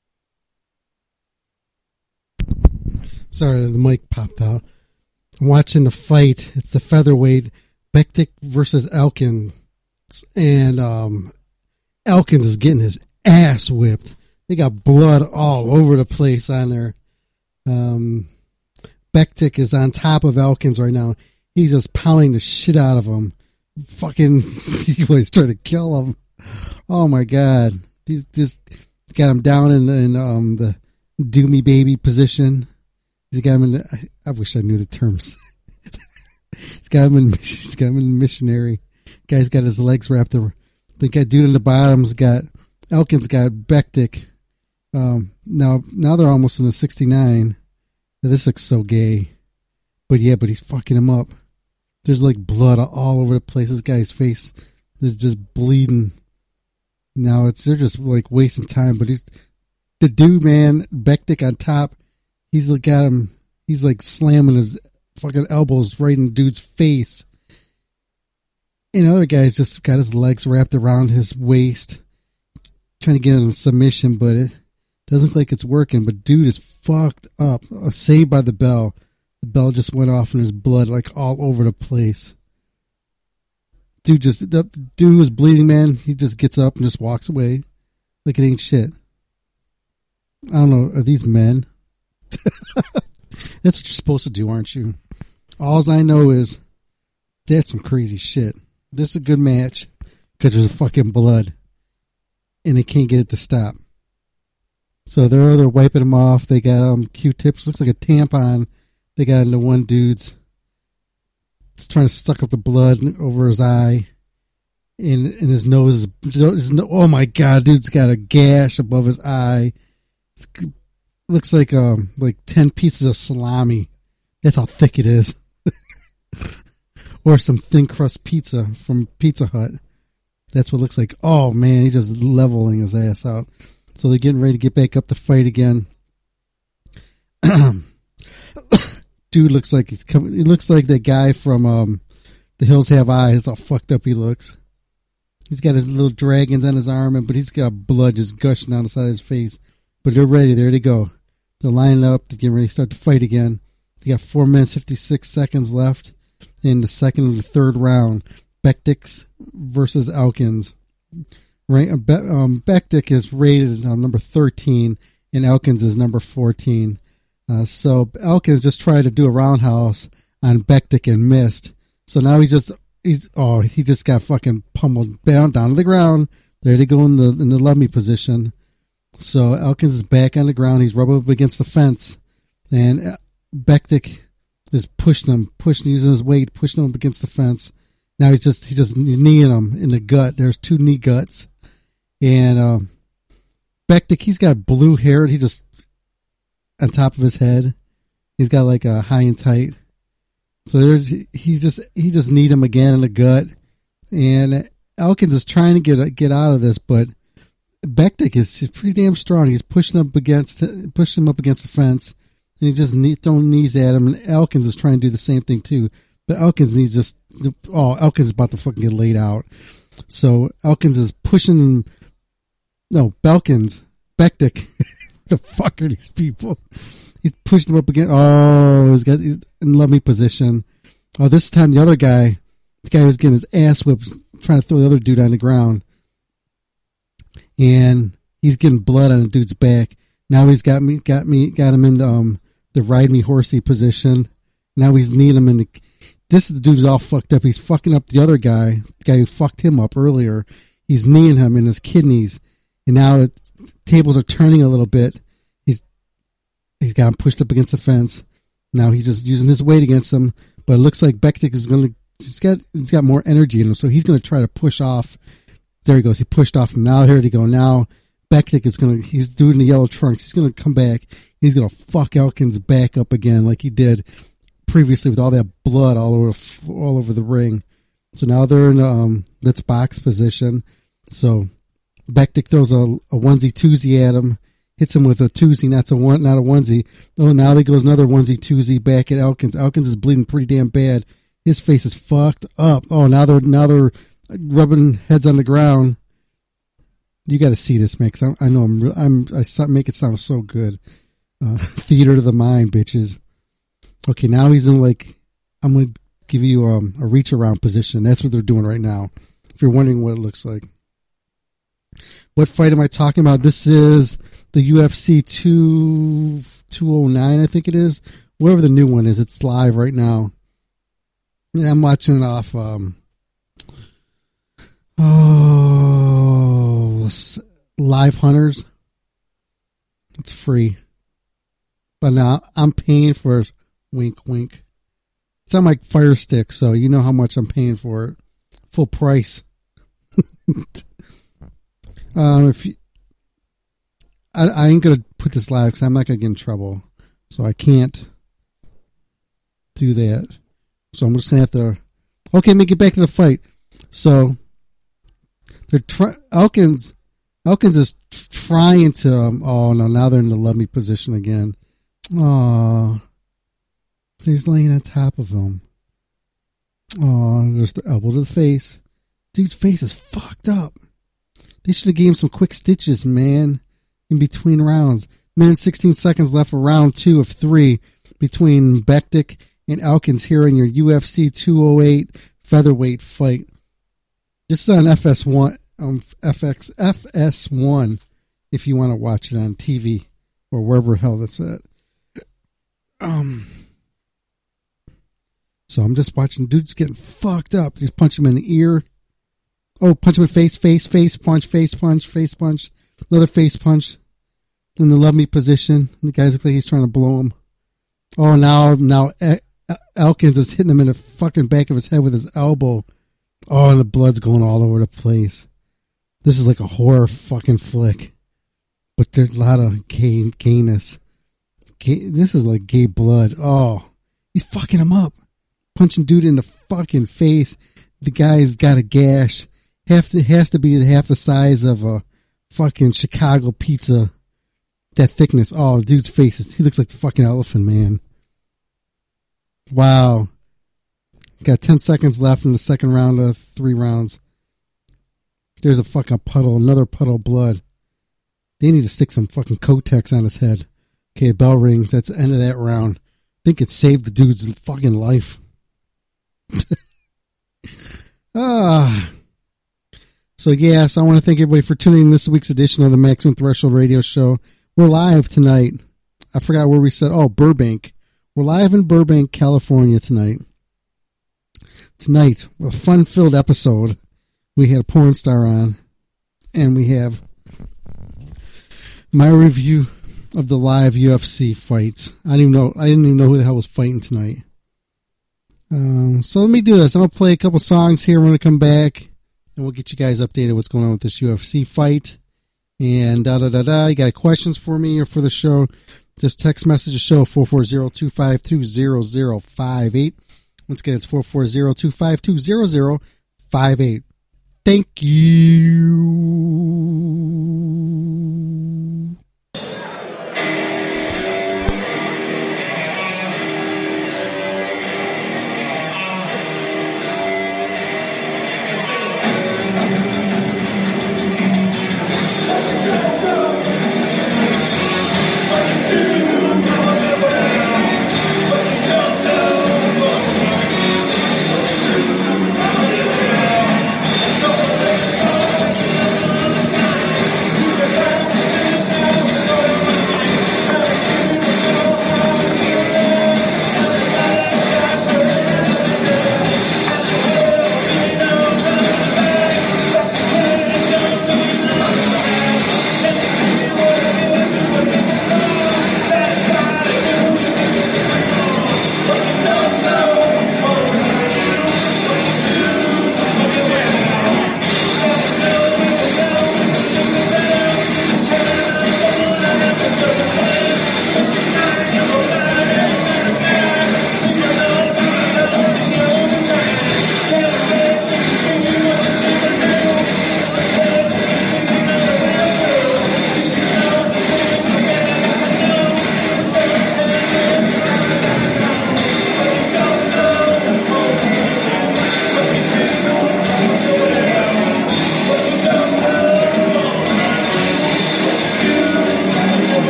Sorry, the mic popped out. I'm watching the fight. It's the featherweight Bektic versus Elkins, and um, Elkins is getting his ass whipped. They got blood all over the place on there. Um, Bektic is on top of Elkins right now. He's just pounding the shit out of him. Fucking, he's trying to kill him. Oh my god! He's just got him down in, in um, the do me baby position. He's got him in. The, I, I wish I knew the terms. he's got him in. He's got him in missionary. Guy's got his legs wrapped around. The guy dude in the bottom's got Elkins got Bektic. Um, now, now they're almost in the sixty-nine. This looks so gay, but yeah, but he's fucking him up. There's like blood all over the place. This guy's face is just bleeding. Now it's they're just like wasting time. But he's the dude, man. Bektic on top. He's like got him. He's like slamming his fucking elbows right in the dude's face. And other guy's just got his legs wrapped around his waist, trying to get him in submission, but it doesn't look like it's working. But dude is fucked up. Uh, saved by the bell. The bell just went off and there's blood like all over the place. Dude just, the dude was bleeding, man. He just gets up and just walks away like it ain't shit. I don't know. Are these men? That's what you're supposed to do, aren't you? All I know is that's some crazy shit. This is a good match because there's fucking blood and they can't get it to stop. So they're they're wiping them off. They got um Q-tips. Looks like a tampon. They got into one dude's. It's trying to suck up the blood over his eye, and and his nose. His no, oh my god, dude's got a gash above his eye. It's, looks like um like ten pieces of salami. That's how thick it is. Or some thin crust pizza from Pizza Hut. That's what it looks like. Oh man, he's just leveling his ass out. So they're getting ready to get back up the fight again. Dude looks like he's coming. He looks like that guy from um, The Hills Have Eyes. How fucked up he looks. He's got his little dragons on his arm, but he's got blood just gushing down the side of his face. But they're ready. There they go. They're lining up. They're getting ready to start the fight again. They got four minutes, fifty-six seconds left in the second and the third round. Bektic versus Elkins. Right, um, Bektic is rated uh, number thirteen, and Elkins is number fourteen. Uh, so Elkins just tried to do a roundhouse on Bektic and missed. So now he's just he's oh he just got fucking pummeled down down to the ground. There they go in the in the lummy position. So Elkins is back on the ground. He's rubbing up against the fence, and Bektic is pushing him, pushing using his weight, pushing him up against the fence. Now he's just he just he's kneeing him in the gut. There's two knee guts, and um, Bektic he's got blue hair. He just on top of his head, he's got like a high and tight. So there's he's just he just kneed him again in the gut, and Elkins is trying to get get out of this, but Bektic is just pretty damn strong. He's pushing up against pushing him up against the fence, and he just knee, throwing knees at him. And Elkins is trying to do the same thing too. But Elkins needs just, oh, Elkins is about to fucking get laid out. So Elkins is pushing, no, Belkins, Bektic. The fuck are these people? He's pushing him up again. Oh, he's got, he's in lummy position. Oh, this time the other guy, the guy was getting his ass whipped, trying to throw the other dude on the ground. And he's getting blood on the dude's back. Now he's got me, got me, got him in the, um, the ride me horsey position. Now he's kneeing him in the, this is the dude's all fucked up. He's fucking up the other guy, the guy who fucked him up earlier. He's kneeing him in his kidneys, and now the tables are turning a little bit. He's he's got him pushed up against the fence. Now he's just using his weight against him, but it looks like Bektic is going to. He's got he's got more energy in him, so he's going to try to push off. There he goes. He pushed off him. Now here he go. Now Bektic is going to. He's doing the yellow trunks. He's going to come back. He's going to fuck Elkins back up again like he did previously with all that blood all over all over the ring. So now they're in um let's box position. So Bektic throws a, a onesie twosie at him, hits him with a twosie, not a one, not a onesie. Oh, now there goes another onesie twosie back at Elkins. Elkins is bleeding pretty damn bad. His face is fucked up. Oh, now they're now they're rubbing heads on the ground. You got to see this, Mix. I, I know I'm I'm I make it sound so good. Uh, theater of the mind, bitches. Okay, now he's in like, I'm going to give you um, a reach around position. That's what they're doing right now. If you're wondering what it looks like. What fight am I talking about? This is the U F C two oh nine, I think it is. Whatever the new one is, it's live right now. Yeah, I'm watching it off. Um, oh, Live Hunters. It's free, but now I'm paying for it. Wink, wink. It's on my Fire Stick, so you know how much I'm paying for it. Full price. um, if you, I, I ain't gonna put this live because I'm not gonna get in trouble, so I can't do that. So I'm just gonna have to. Okay, let me get back to the fight. So they're try, Elkins. Elkins is trying to. Um, oh no! Now they're in the love me position again. Oh, he's laying on top of him. Oh, there's the elbow to the face. Dude's face is fucked up. They should have gave him some quick stitches, man. In between rounds, minute sixteen seconds left for round two of three between Bektic and Elkins here in your U F C two oh eight featherweight fight. This is on F S one, um, F X, F S one, if you want to watch it on T V or wherever the hell that's at. Um, so I'm just watching dudes getting fucked up. Just punch him in the ear. Oh, punch him in face, face, face punch, face punch, face punch, another face punch. In the love me position, the guy looks like he's trying to blow him. Oh, now, now Elkins is hitting him in the fucking back of his head with his elbow. Oh, and the blood's going all over the place. This is like a horror fucking flick. But there's a lot of gay, gayness. Gay, this is like gay blood. Oh, he's fucking him up. Punching dude in the fucking face. The guy's got a gash. Half the, has to be half the size of a fucking Chicago pizza. That thickness. Oh, dude's face is, he looks like the fucking elephant, man. Wow. Got ten seconds left in the second round of three rounds. There's a fucking puddle, another puddle of blood. They need to stick some fucking Kotex on his head. Okay, the bell rings. That's the end of that round. I think it saved the dude's fucking life. Ah. So, yes, I want to thank everybody for tuning in this week's edition of the Maximum Threshold Radio Show. We're live tonight. I forgot where we said. Oh, Burbank. We're live in Burbank, California tonight. Tonight, a fun-filled episode. We had a porn star on, and we have my review of the live U F C fights. I didn't even know. I didn't even know who the hell was fighting tonight. Um, so let me do this. I'm gonna play a couple songs here. We're gonna come back, and we'll get you guys updated what's going on with this U F C fight. And da da da da. You got questions for me or for the show? Just text message the show four four zero, two five two, zero zero five eight. Once again, it's four four zero, two five two, zero zero five eight. Thank you. We'll be right back.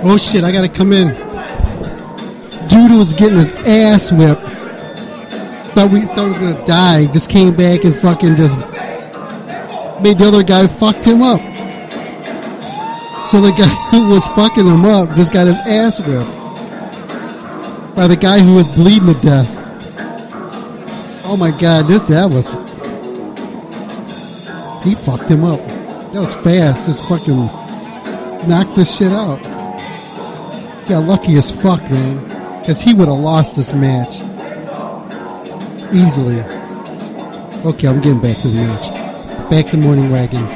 Oh shit, I gotta come in. Dude was getting his ass whipped. Thought we thought he was gonna die. Just came back and fucking just made the other guy fucked him up. So the guy who was fucking him up just got his ass whipped by the guy who was bleeding to death. Oh my god, this, that was... He fucked him up. That was fast. Just fucking knocked this shit out. Got lucky as fuck, man. Because he would have lost this match. Easily. Okay, I'm getting back to the match. Back to Morning Wagon.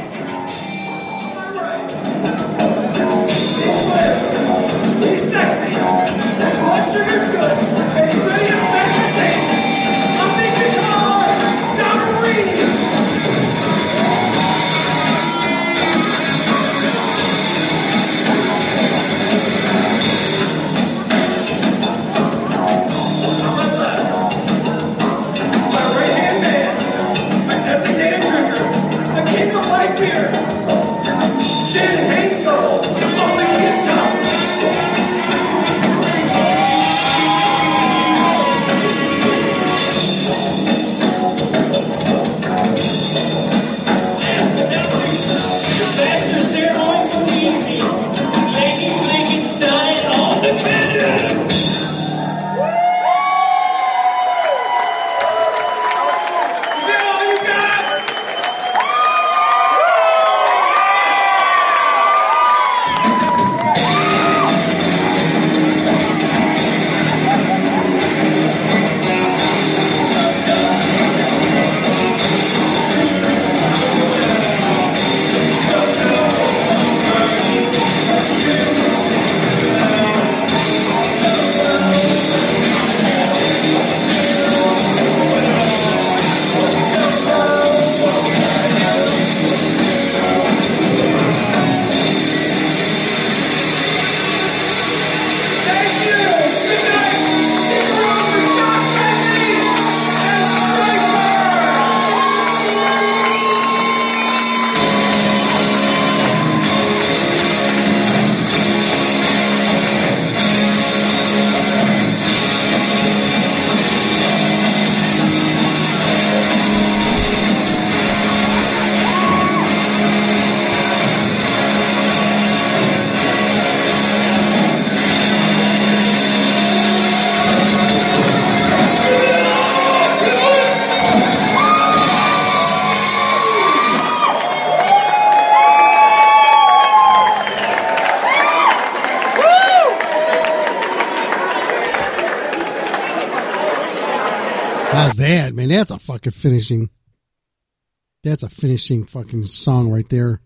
How's that, man? That's a fucking finishing. That's a finishing fucking song right there.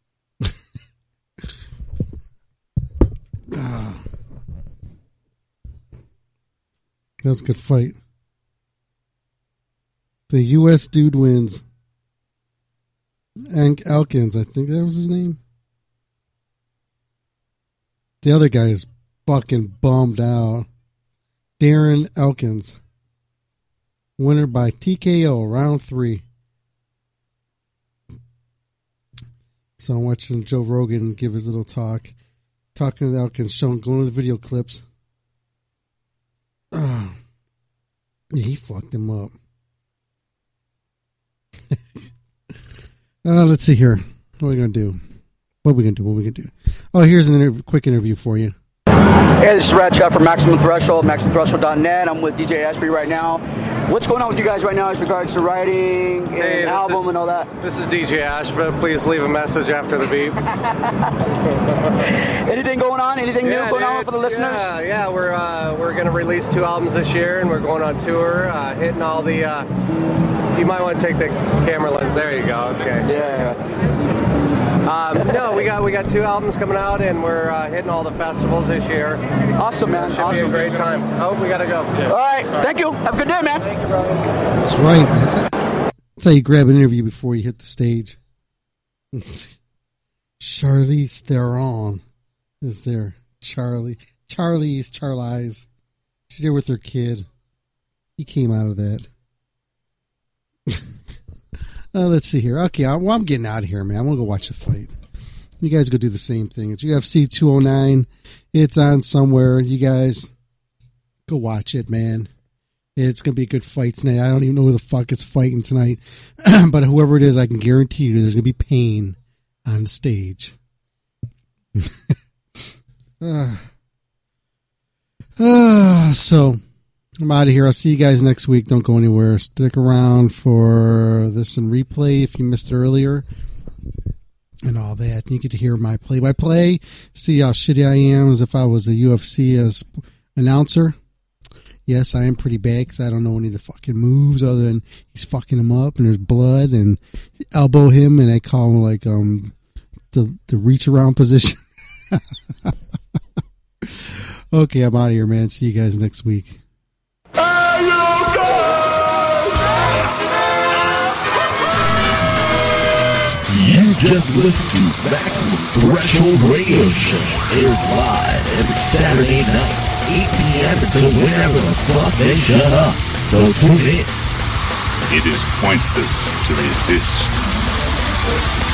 ah. That was a good fight. The U S dude wins. Hank Elkins, I think that was his name. The other guy is fucking bummed out. Darren Elkins. Winner by T K O, round three. So I'm watching Joe Rogan give his little talk. Talking to Elkins, showing, going to the video clips. Oh, yeah, he fucked him up. uh, let's see here. What are we going to do? What are we going to do? What are we going to do? Oh, here's an inter- quick interview for you. Hey, this is Rat Chat from Maximum Threshold, maximum threshold dot net. I'm with D J Ashby right now. What's going on with you guys right now as regards to writing and hey, album is, and all that? This is D J Ashby. Please leave a message after the beep. Anything going on? Anything yeah, new going dude. on for the listeners? Yeah, yeah. We're uh, we're going to release two albums this year, and we're going on tour, uh, hitting all the... Uh, you might want to take the camera lens. There you go. Okay. Yeah. Um, no, we got we got two albums coming out, and we're uh, hitting all the festivals this year. Awesome, man. It should awesome. be a great time. Oh, we got to go. Yeah. All right. Thank you. Have a good day, man. Thank you, brother. That's right. That's, that's how you grab an interview before you hit the stage. Charlize Theron is there. Charlie. Charlie's, Charlize. She's there with her kid. He came out of that. Uh, let's see here. Okay, I, well, I'm getting out of here, man. I'm going to go watch a fight. you guys go do the same thing. It's U F C two oh nine. It's on somewhere. You guys go watch it, man. It's going to be a good fight tonight. I don't even know who the fuck is fighting tonight. But whoever it is, I can guarantee you there's going to be pain on the stage. uh, uh, so, I'm out of here. I'll see you guys next week. Don't go anywhere. Stick around for this in replay if you missed it earlier. And all that. You get to hear my play-by-play. See how shitty I am as if I was a U F C as announcer. Yes, I am pretty bad because I don't know any of the fucking moves other than he's fucking him up and there's blood and elbow him and I call him like um the the reach around position. Okay, I'm out of here, man. See you guys next week. You just listened to Maximum Threshold Radio Show. Airs live every Saturday night. eight p.m. until whenever the fuck they shut up. So tune in. It is pointless to resist.